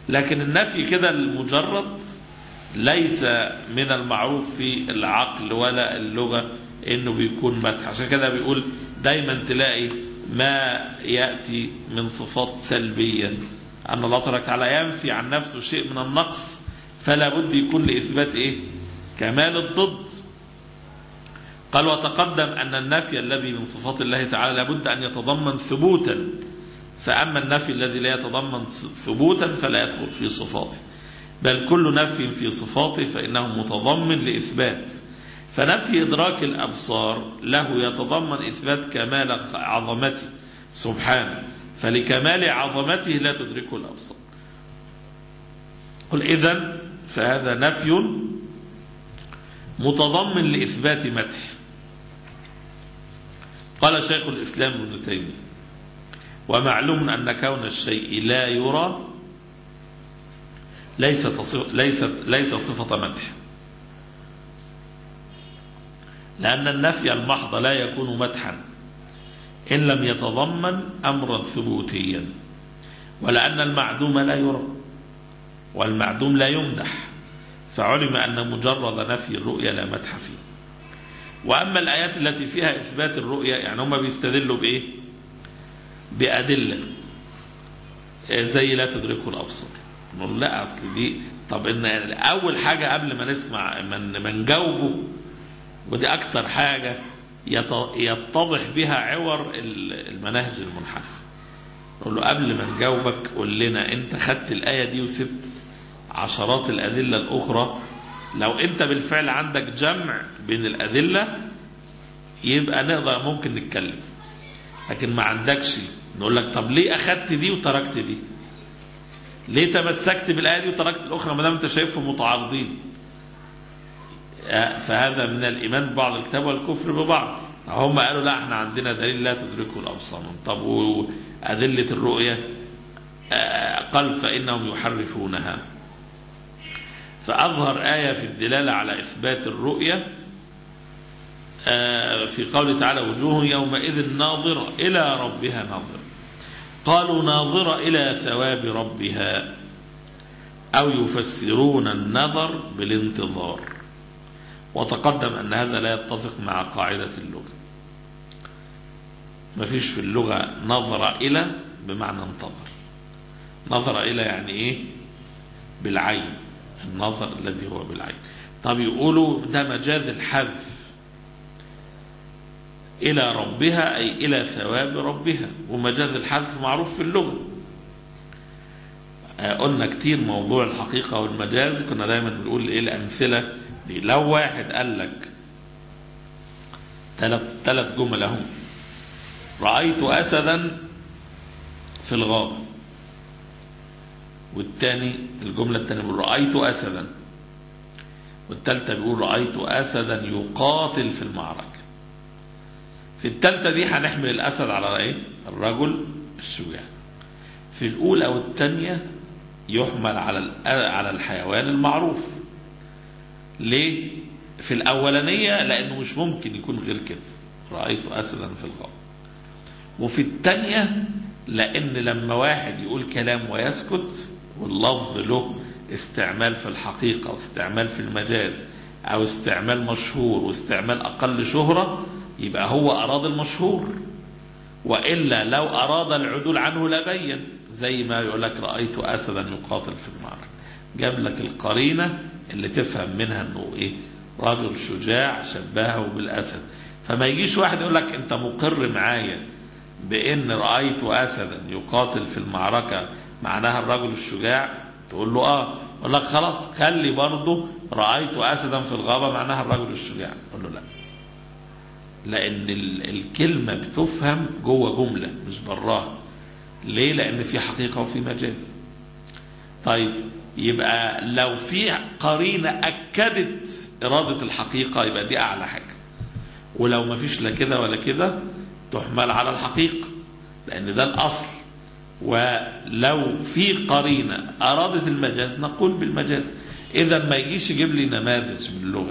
[SPEAKER 3] لكن النفي كده المجرد ليس من المعروف في العقل ولا اللغة انه بيكون مدح. عشان كده بيقول دايما تلاقي ما يأتي من صفات سلبية أن الله تبارك وتعالى ينفي عن نفسه شيء من النقص، فلا بد يكون لإثبات إيه؟ كمال الضد. قال وتقدم أن النفي الذي من صفات الله تعالى لابد أن يتضمن ثبوتا، فأما النفي الذي لا يتضمن ثبوتا فلا يدخل في صفاته، بل كل نفي في صفاته فإنه متضمن لإثبات. فنفي إدراك الأبصار له يتضمن إثبات كمال عظمته سبحانه، فلكمال عظمته لا تدركه الأبصار. قل إذن فهذا نفي متضمن لإثبات مدح. قال شيخ الإسلام ابن تيمية ومعلوم أن كون الشيء لا يرى ليست ليست ليس صفة مدح، لأن النفي المحض لا يكون مدحا إن لم يتضمن أمرا ثبوتيا، ولأن المعدوم لا يرى والمعدوم لا يمدح، فعلم أن مجرد نفي الرؤية لا مدح فيه. وأما الآيات التي فيها إثبات الرؤية يعني هم بيستدلوا بإيه؟ بأدلة زي لا تدركه الأبصار. نقول لا أصل دي طب إن أول حاجة قبل ما نسمع من من جاوبه، ودي أكتر حاجة يتضح بها عور المناهج المنحرفة، نقول له قبل ما نجاوبك قول لنا أنت خدت الآية دي وسبت عشرات الأدلة الأخرى. لو أنت بالفعل عندك جمع بين الأدلة يبقى نقدر ممكن نتكلم، لكن ما عندكش نقول لك طب ليه أخدت دي وتركت دي؟ ليه تمسكت بالآية دي وتركت الأخرى ما دام أنت شايفهم متعارضين؟ فهذا من الإيمان ببعض الكتاب والكفر ببعض. هم قالوا لا احنا عندنا دليل لا تدركه الأبصار. طب وأدلة الرؤية؟ قال فإنهم يحرفونها. فأظهر آية في الدلالة على إثبات الرؤية في قوله تعالى وجوه يومئذ ناظرة إلى ربها ناظرة. قالوا ناظرة إلى ثواب ربها، أو يفسرون النظر بالانتظار، وتقدم أن هذا لا يتفق مع قاعدة اللغة. ما فيش في اللغة نظر إلى بمعنى انتظر. نظر إلى يعني إيه؟ بالعين، النظر الذي هو بالعين. طب يقولوا ده مجاز الحذف، إلى ربها أي إلى ثواب ربها، ومجاز الحذف معروف في اللغة. قلنا كتير موضوع الحقيقة والمجاز، كنا دايما بنقول إيه الأمثلة دي. لو واحد قال لك ثلاث ثلاث جمل هم، رأيت أسدا في الغابة، والتاني الجملة التانية بيقول رأيت أسدا، والتالتة بيقول رأيت أسدا يقاتل في المعركة. في التالتة دي هنحمل الأسد على إيه؟ الرجل الشجاع. في الأولى والتانية يحمل على على الحيوان المعروف. ليه؟ في الأولانية لأنه مش ممكن يكون غير كده، رأيت أسدا في الغابة. وفي التانية لأن لما واحد يقول كلام ويسكت واللفظ له استعمال في الحقيقة واستعمال في المجاز أو استعمال مشهور واستعمال أقل شهرة، يبقى هو أراد المشهور، وإلا لو أراد العدول عنه لبين. زي ما يقول لك رأيت أسدا يقاتل في المعركة، جاب لك القرينة اللي تفهم منها أنه إيه؟ رجل شجاع شبهه بالأسد. فما يجيش واحد يقول لك أنت مقر معايا بأن رأيت أسدا يقاتل في المعركة معناها الرجل الشجاع، تقول له آه، يقول لك خلاص خلي برضه رأيت أسدا في الغابة معناها الرجل الشجاع، تقول له لا، لأن الكلمة بتفهم جوه جملة مش براها. ليه؟ لأن في حقيقة وفي مجاز. طيب يبقى لو في قرينة أكدت إرادة الحقيقة يبقى دي أعلى حاجة، ولو ما فيش لا كده ولا كده تحمل على الحقيقة لأن ده الأصل. ولو في قرينة أرادت المجاز نقول بالمجاز. إذا ما يجيش يجيب لي نماذج من اللغة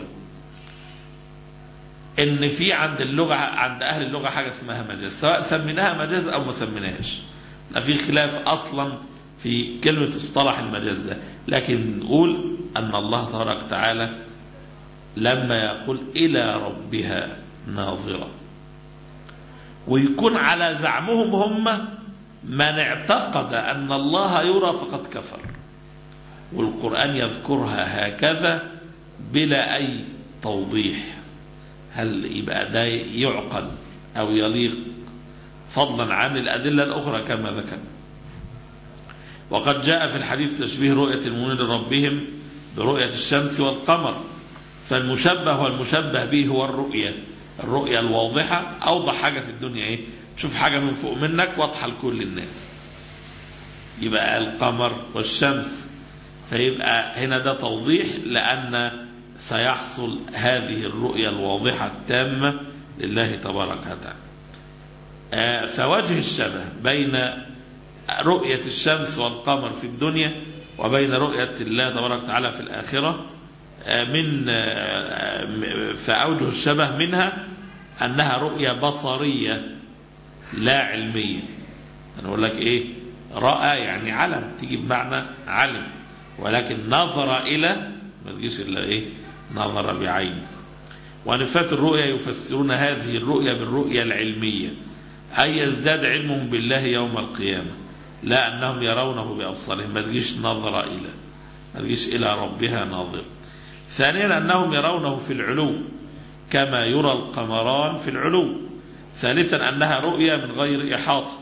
[SPEAKER 3] إن في عند اللغة عند أهل اللغة حاجة اسمها مجاز، سواء سميناها مجاز أو ما سميناهاش. في خلاف أصلا في كلمة اصطلح المجاز ده. لكن نقول أن الله تبارك وتعالى لما يقول إلى ربها ناظرة، ويكون على زعمهم هم من اعتقد أن الله يرى فقد كفر، والقرآن يذكرها هكذا بلا أي توضيح، هل يبقى ده يعقل أو يليق فضلا عن الأدلة الأخرى كما ذكر. وقد جاء في الحديث تشبيه رؤية المؤمنين لربهم برؤية الشمس والقمر، فالمشبه والمشبه به هو الرؤية الرؤية الواضحة. أوضح حاجة في الدنيا إيه؟ تشوف حاجة من فوق منك واضحة لكل الناس، يبقى القمر والشمس، فيبقى هنا ده توضيح لأن سيحصل هذه الرؤية الواضحة التامة لله تبارك وتعالى. فوجه الشبه بين رؤية الشمس والقمر في الدنيا وبين رؤية الله تبارك وتعالى في الآخرة من فأوجه الشبه منها أنها رؤية بصرية لا علمية. أنا أقول لك إيه؟ رأى يعني علم، تيجي بمعنى علم، ولكن نظر إلى ما تجيش إلا إيه؟ نظر بعين. ونفات الرؤيا يفسرون هذه الرؤيا بالرؤيا العلمية، أي يزداد علمهم بالله يوم القيامة، لا أنهم يرونه بأبصارهم، ما تجيش نظر إلى ما تجيش إلى ربها ناظر. ثانيا أنهم يرونه في العلو كما يرى القمران في العلو. ثالثا أنها رؤيا من غير إحاطة،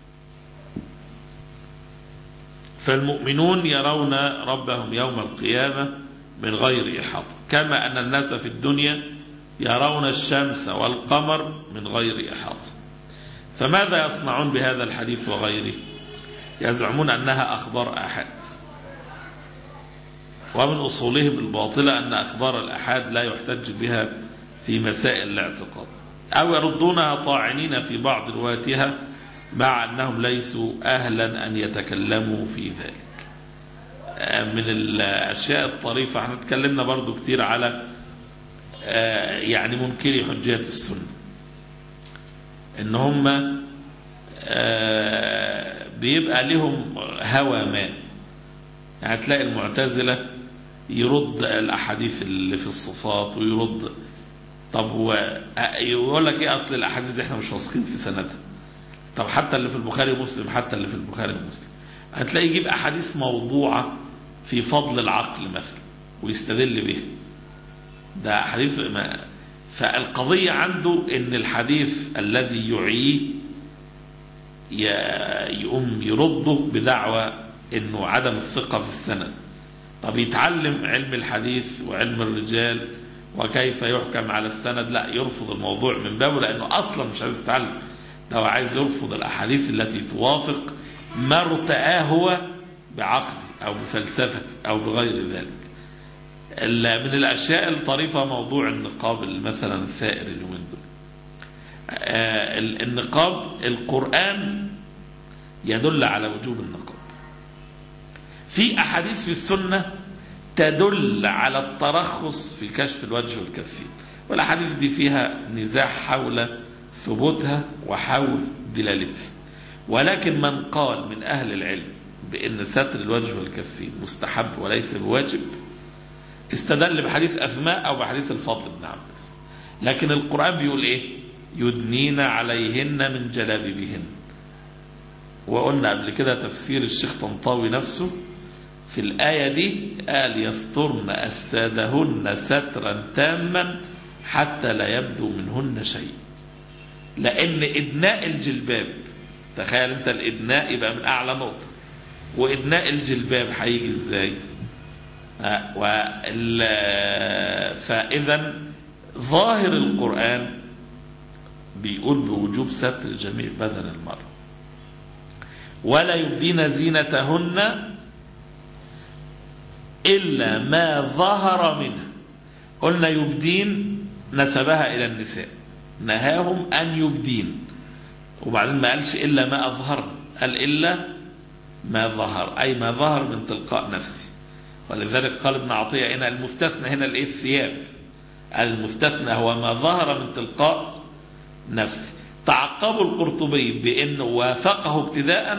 [SPEAKER 3] فالمؤمنون يرون ربهم يوم القيامة من غير إحاطة، كما أن الناس في الدنيا يرون الشمس والقمر من غير إحاطة. فماذا يصنعون بهذا الحديث وغيره؟ يزعمون أنها أخبار آحاد، ومن أصولهم الباطلة أن أخبار الآحاد لا يحتج بها في مسائل الاعتقاد، أو يردونها طاعنين في بعض رواتها مع أنهم ليسوا أهلا أن يتكلموا في ذلك. من الأشياء الطريفة احنا تكلمنا برضو كتير على يعني منكري حجية السنة، إن هم بيبقى لهم هوى ما، يعني تلاقي المعتزلة يرد الأحاديث اللي في الصفات ويرد، طب هو يقول لك إيه أصل الأحاديث دي احنا مش واثقين في سندها، طب حتى اللي في البخاري ومسلم حتى اللي في البخاري ومسلم هتلاقي يجيب أحاديث موضوعة في فضل العقل مثلا ويستدل به، ده حديث ما. فالقضية عنده إن الحديث الذي يعيه يقوم يرده بدعوى إنه عدم الثقة في السند. طب يتعلم علم الحديث وعلم الرجال وكيف يحكم على السند، لا، يرفض الموضوع من بابه، لأنه أصلا مش عايز يتعلم، ده عايز يرفض الأحاديث التي توافق ما ارتآه هو بعقله أو بفلسفة أو بغير ذلك. من الأشياء الطريفة موضوع النقاب مثلا الثائر اليومين دول. النقاب القرآن يدل على وجوب النقاب، في أحاديث في السنة تدل على الترخص في كشف الوجه والكفين، والأحاديث دي فيها نزاع حول ثبوتها وحول دلالتها. ولكن من قال من أهل العلم بأن ستر الوجه والكفين مستحب وليس بواجب استدل بحديث أثماء أو بحديث الفضل بن عباس. لكن القرآن بيقول إيه؟ يدنين عليهن من جلابيبهن. وقلنا قبل كده تفسير الشيخ طنطاوي نفسه في الآية دي قال يسترن أجسادهن سترا تاما حتى لا يبدو منهن شيء، لأن إدناء الجلباب، تخيل أنت الإدناء يبقى من أعلى نقطة، وإدناء الجلباب هيجي إزاي؟ فإذا ظاهر القرآن بيقول بوجوب ستر جميع بدن المرأة، ولا يبدين زينتهن إلا ما ظهر منها. قلنا يبدين نسبها إلى النساء، نهاهم أن يبدين، وبعدين ما قالش إلا ما أظهر، قال إلا ما ظهر، أي ما ظهر من تلقاء نفسي. ولذلك قال ابن عطية هنا المستثنى هنا الإيه؟ الثياب. المستثنى هو ما ظهر من تلقاء نفسي. تعقبوا القرطبي بأنه وافقه ابتداء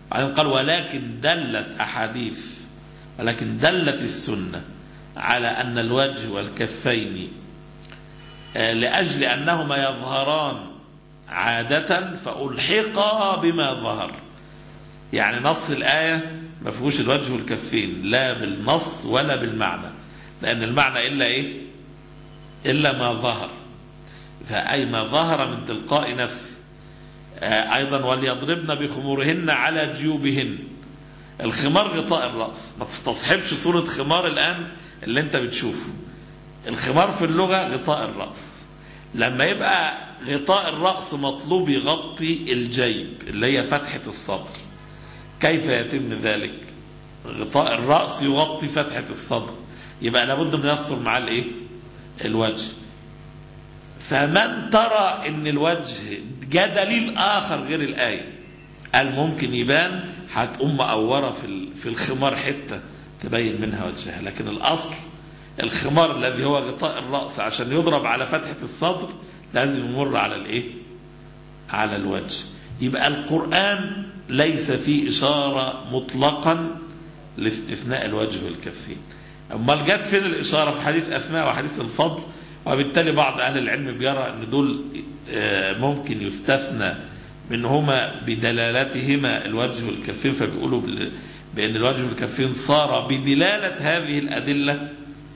[SPEAKER 3] بعدين قال ولكن دلت أحاديث ولكن دلت السنة على أن الوجه والكفين لأجل أنهما يظهران عادة فألحقا بما ظهر. يعني نص الآية ما فيهوش الوجه والكفين لا بالنص ولا بالمعنى، لأن المعنى إلا إيه؟ إلا ما ظهر، فأي ما ظهر من تلقاء نفسه. أيضا وليضربن بخمورهن على جيوبهن. الخمار غطاء الرأس، ما تستصحبش صورة خمار الآن اللي انت بتشوفه. الخمار في اللغة غطاء الرأس. لما يبقى غطاء الرأس مطلوب يغطي الجيب اللي هي فتحة الصدر، كيف يتم ذلك؟ غطاء الرأس يغطي فتحة الصدر، يبقى لابد من يستر مع الايه؟ الوجه. فمن ترى ان الوجه جاء دليل آخر غير الآية، قال ممكن يبان هتقوم مقورة في في الخمار حتة تبين منها وجهها، لكن الأصل الخمار الذي هو غطاء الرأس عشان يضرب على فتحة الصدر لازم يمر على الايه؟ على الوجه. يبقى القرآن ليس فيه إشارة مطلقا لاستثناء الوجه والكفين. أما جت فين الإشارة؟ في حديث أسماء وحديث الفضل، وبالتالي بعض أهل العلم بيرى أن دول ممكن يستثنى منهما بدلالتهما الوجه والكفين، فبيقولوا بأن الوجه والكفين صار بدلالة هذه الأدلة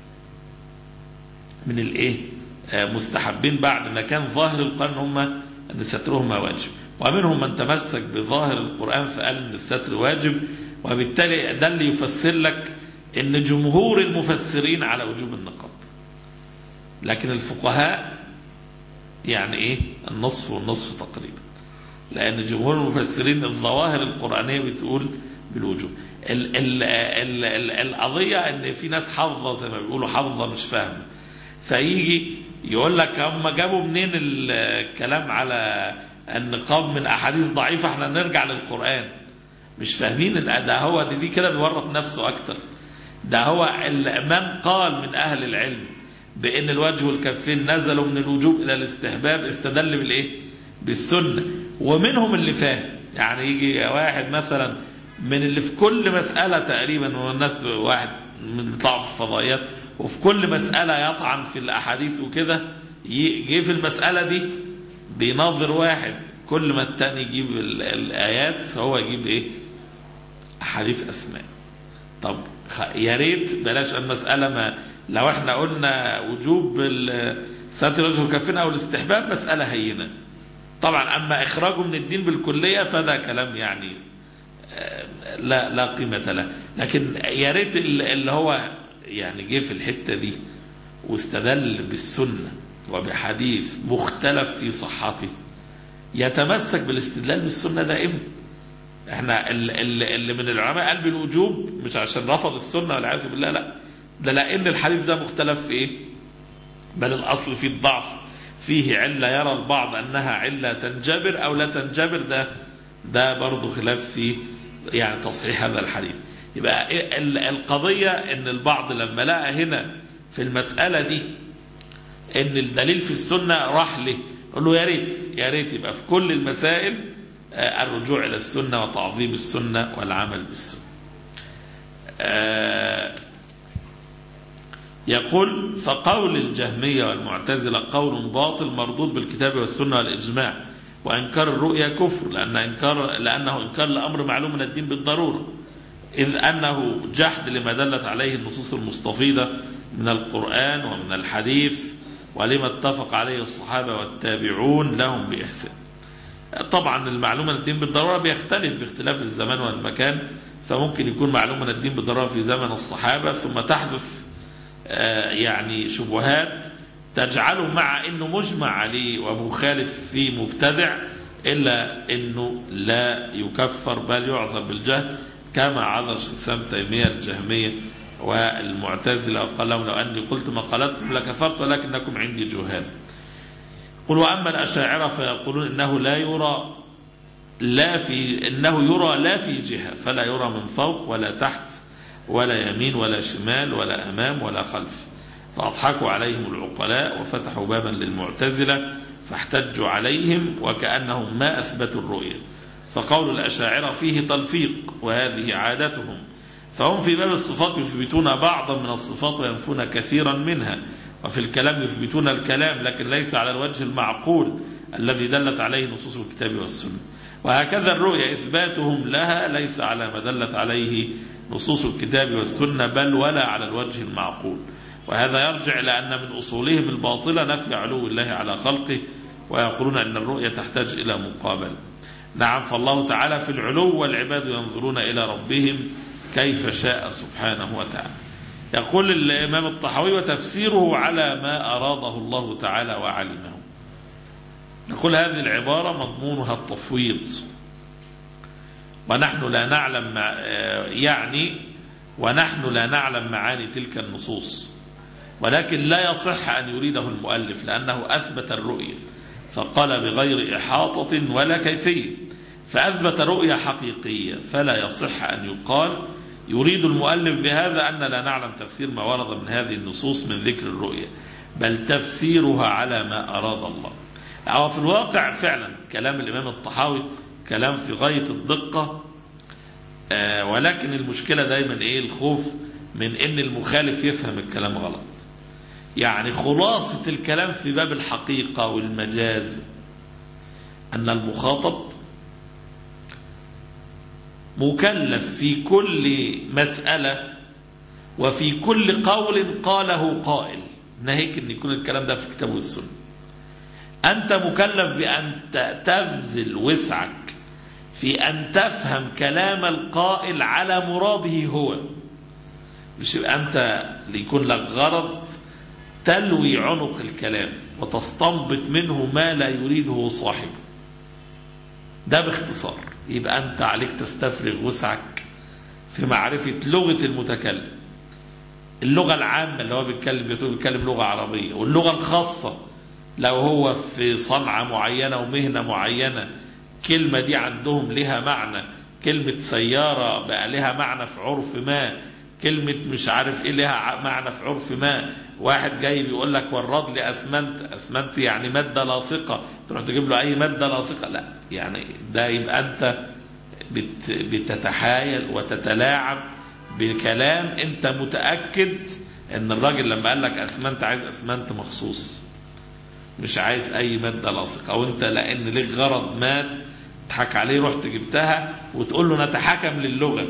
[SPEAKER 3] من الإيه؟ مستحبين بعد ما كان ظاهر القرآن هم أن سترهما واجب. ومنهم من تمسك بظاهر القرآن فقال أن الستر واجب، وبالتالي ده اللي يفسر لك أن جمهور المفسرين على وجوب النقاب. لكن الفقهاء يعني إيه؟ النصف والنصف تقريبا، لأن جمهور المفسرين الظواهر القرآنية بتقول بالوجوب. ال ال ال ال القضية أن في ناس حافظة زي ما بيقولوا حافظة مش فاهمة، فيجي يقول لك هم جابوا منين الكلام على النقاب من أحاديث ضعيفة، احنا نرجع للقرآن. مش فاهمين ان ده هو دي, دي كده بيورط نفسه أكتر. ده هو من قال من أهل العلم بأن الوجه والكفين نزلوا من الوجوب إلى الاستحباب استدل بالإيه؟ بالسنة. ومنهم اللي فاهم، يعني يجي واحد مثلا من اللي في كل مسألة تقريبا، والناس واحد من بتاع الفضائيات وفي كل مسألة يطعن في الأحاديث وكده، يجي في المسألة دي بينظر واحد كل ما التاني يجيب الآيات هو يجيب إيه؟ أحاديث أسماء. طب يا ريت بلاش المسألة، ما لو احنا قلنا وجوب ستر الوجه والكفين أو الاستحباب مسألة هينة طبعا، أما إخراجه من الدين بالكلية فده كلام يعني لا لا قيمة له. لكن يا ريت اللي هو يعني جه في الحتة دي واستدل بالسنة وبحديث مختلف في صحته يتمسك بالاستدلال بالسنة دائما. احنا اللي من العلماء قال بالوجوب مش عشان رفض السنة والعياذ بالله، لا، ده لأن الحديث ده مختلف في ايه، بل الأصل فيه الضعف، فيه علة يرى البعض أنها علة تنجبر أو لا تنجبر، ده ده برضو خلاف في يعني تصحيح هذا الحديث. يبقى القضية ان البعض لما لقى هنا في المسألة دي ان الدليل في السنة راح له، قال له يا ريت يا ريت يبقى في كل المسائل الرجوع إلى السنة وتعظيم السنة والعمل بالسنة. يقول فقول الجهمية والمعتزلة قول باطل مردود بالكتاب والسنة والإجماع، وإنكار الرؤيا كفر لأن إنكار لأنه إنكار لأمر معلوم من الدين بالضرورة، إذ أنه جحد لما دلت عليه النصوص المستفيضة من القرآن ومن الحديث ولما اتفق عليه الصحابة والتابعون لهم بإحسان. طبعا المعلوم من الدين بالضرورة بيختلف باختلاف الزمان والمكان، فممكن يكون معلوم من الدين بالضرورة في زمن الصحابة ثم تحدث يعني شبهات تجعله مع انه مجمع عليه ومخالف في مبتدع الا انه لا يكفر بل يعذر بالجهل، كما عذر شيخ الاسلام تيمية الجهمية والمعتزلة وقال لهم لو اني قلت مقالاتكم لكفرت ولكنكم عندي جهال. قل واما الاشاعرة فيقولون انه لا يرى لا في انه يرى لا في جهة، فلا يرى من فوق ولا تحت ولا يمين ولا شمال ولا امام ولا خلف، فأضحكوا عليهم العقلاء وفتحوا بابا للمعتزلة فاحتجوا عليهم وكأنهم ما أثبتوا الرؤية، فقول الأشاعرة فيه تلفيق وهذه عادتهم، فهم في باب الصفات يثبتون بعضا من الصفات وينفون كثيرا منها، وفي الكلام يثبتون الكلام لكن ليس على الوجه المعقول الذي دلت عليه نصوص الكتاب والسنة. وهكذا الرؤية إثباتهم لها ليس على ما دلت عليه نصوص الكتاب والسنة بل ولا على الوجه المعقول، وهذا يرجع إلى أن من أصولهم الباطلة نفي علو الله على خلقه، ويقولون أن الرؤية تحتاج إلى مقابل. نعم، فالله تعالى في العلو والعباد ينظرون إلى ربهم كيف شاء سبحانه وتعالى. يقول الإمام الطحاوي وتفسيره على ما أراده الله تعالى وعلمه. نقول هذه العبارة مضمونها التفويض، ونحن لا نعلم مع يعني ونحن لا نعلم معاني تلك النصوص، ولكن لا يصح أن يريده المؤلف لأنه أثبت الرؤية فقال بغير إحاطة ولا كيفية، فأثبت رؤية حقيقية، فلا يصح أن يقال يريد المؤلف بهذا أن لا نعلم تفسير ما ورد من هذه النصوص من ذكر الرؤية، بل تفسيرها على ما أراد الله. أو في الواقع فعلا كلام الإمام الطحاوي كلام في غاية الدقة، آه ولكن المشكلة دايما إيه؟ الخوف من إن المخالف يفهم الكلام غلط. يعني خلاصة الكلام في باب الحقيقة والمجاز أن المخاطب مكلف في كل مسألة وفي كل قول قاله قائل، ناهيك أن يكون الكلام ده في كتاب والسنة. أنت مكلف بأن تبذل وسعك في أن تفهم كلام القائل على مراده هو، مش أنت ليكون لك غرض تلوي عنق الكلام وتستنبط منه ما لا يريده صاحبه. ده باختصار. يبقى أنت عليك تستفرغ وسعك في معرفة لغة المتكلم، اللغة العامة اللي هو بيتكلم بيتكلم لغة عربية، واللغة الخاصة لو هو في صنعة معينة ومهنة معينة كلمة دي عندهم لها معنى، كلمة سيارة بقى لها معنى في عرف ما، كلمة مش عارف ايه لها معنى في عرف ما. واحد جاي بيقول لك ورد لي اسمنت، اسمنت يعني مادة لاصقة، تروح تجيب له اي مادة لاصقة؟ لا، يعني ده يبقى انت بت بتتحايل وتتلاعب بكلام انت متأكد ان الراجل لما قال لك اسمنت عايز اسمنت مخصوص، مش عايز اي مادة لاصقة، وانت لان ليك غرض ما تضحك عليه رحت جبتها وتقول له نتحكم للغة.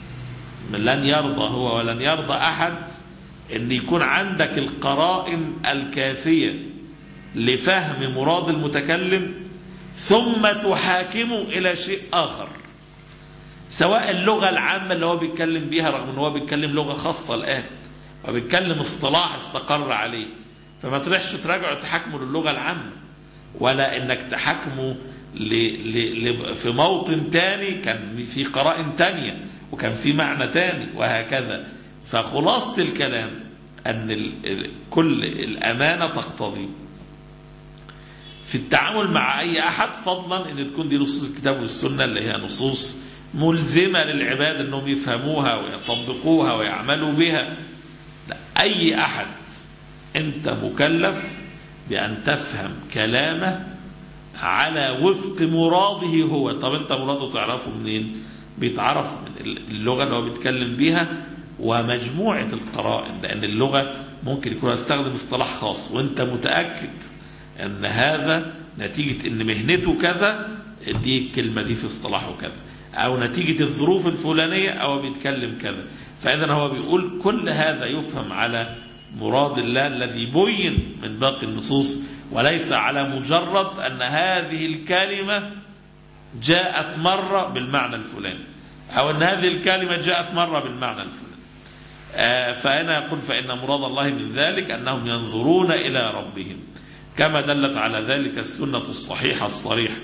[SPEAKER 3] لن يرضى هو ولن يرضى أحد أن يكون عندك القرائن الكافية لفهم مراد المتكلم ثم تحاكمه إلى شيء آخر، سواء اللغة العامة اللي هو بيتكلم بيها، رغم أنه هو بيتكلم لغة خاصة الآن وبيتكلم اصطلاح استقر عليه، فما تروحش تراجعه تحاكمه للغة العامة، ولا أنك تحاكمه ل... ل... في موطن تاني كان في قرائن تانية وكان في معنى تاني وهكذا. فخلاصة الكلام أن ال... كل الأمانة تقتضي في التعامل مع أي أحد، فضلا أن تكون دي نصوص الكتاب والسنة اللي هي نصوص ملزمة للعباد أنهم يفهموها ويطبقوها ويعملوا بها. لا، أي أحد أنت مكلف بأن تفهم كلامه على وفق مراده هو. طب أنت مراده تعرفه منين؟ بيتعرف من اللغة اللي هو بيتكلم بيها ومجموعة القرائن، لأن اللغة ممكن يكون يستخدم اصطلاح خاص وأنت متأكد أن هذا نتيجة أن مهنته كذا، دي الكلمة دي في اصطلاحه كذا، أو نتيجة الظروف الفلانية أو بيتكلم كذا. فإذا هو بيقول كل هذا يفهم على مراد الله الذي بين من باقي النصوص، وليس على مجرد أن هذه الكلمة جاءت مرة بالمعنى الفلاني أو أن هذه الكلمة جاءت مرة بالمعنى الفلاني. آه فأنا أقول فإن مراد الله من ذلك أنهم ينظرون إلى ربهم كما دلت على ذلك السنة الصحيحة الصريحة.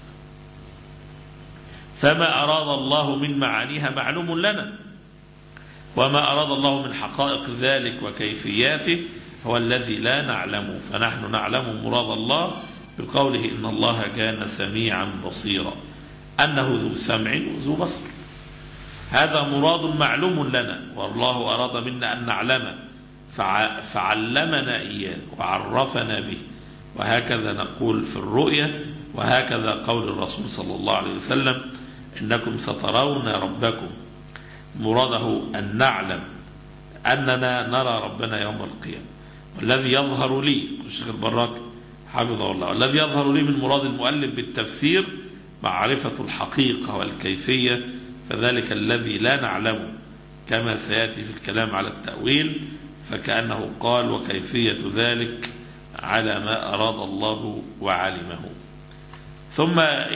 [SPEAKER 3] فما أراد الله من معانيها معلوم لنا، وما أراد الله من حقائق ذلك وكيفياته هو الذي لا نعلمه، فنحن نعلم مراد الله بقوله إن الله كان سميعا بصيرا، أنه ذو سمع وذو بصر. هذا مراد معلوم لنا، والله أراد منا أن نعلم فعلمنا إياه وعرفنا به، وهكذا نقول في الرؤيا، وهكذا قول الرسول صلى الله عليه وسلم إنكم سترون ربكم، مراده أن نعلم أننا نرى ربنا يوم القيامة. والذي يظهر لي الشيخ البراك حفظه الله، والذي يظهر لي من مراد المؤلف بالتفسير معرفة الحقيقة والكيفية، فذلك الذي لا نعلمه كما سيأتي في الكلام على التأويل، فكأنه قال وكيفية ذلك على ما أراد الله وعلمه. ثم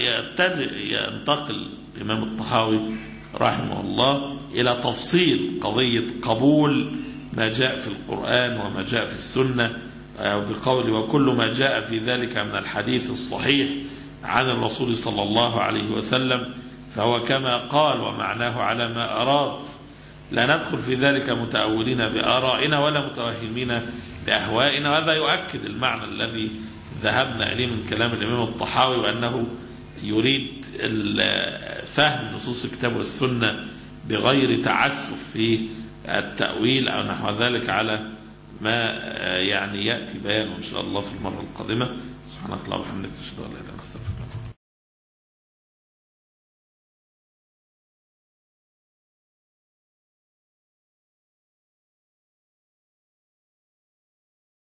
[SPEAKER 3] ينتقل الإمام الطحاوي رحمه الله إلى تفصيل قضية قبول ما جاء في القرآن وما جاء في السنة، بقول وكل ما جاء في ذلك من الحديث الصحيح عن الرسول صلى الله عليه وسلم فهو كما قال ومعناه على ما أراد، لا ندخل في ذلك متأولين بآرائنا ولا متوهمين بأهوائنا. وهذا يؤكد المعنى الذي ذهبنا إليه من كلام الإمام الطحاوي، وأنه يريد فهم نصوص الكتاب والسنة بغير تعسف في التأويل أو نحو ذلك، على ما يعني يأتي بيانه إن شاء الله في المرة القادمة. سبحانك اللهم وبحمدك، أشهد أن لا إله إلا أنت، أستغفرك.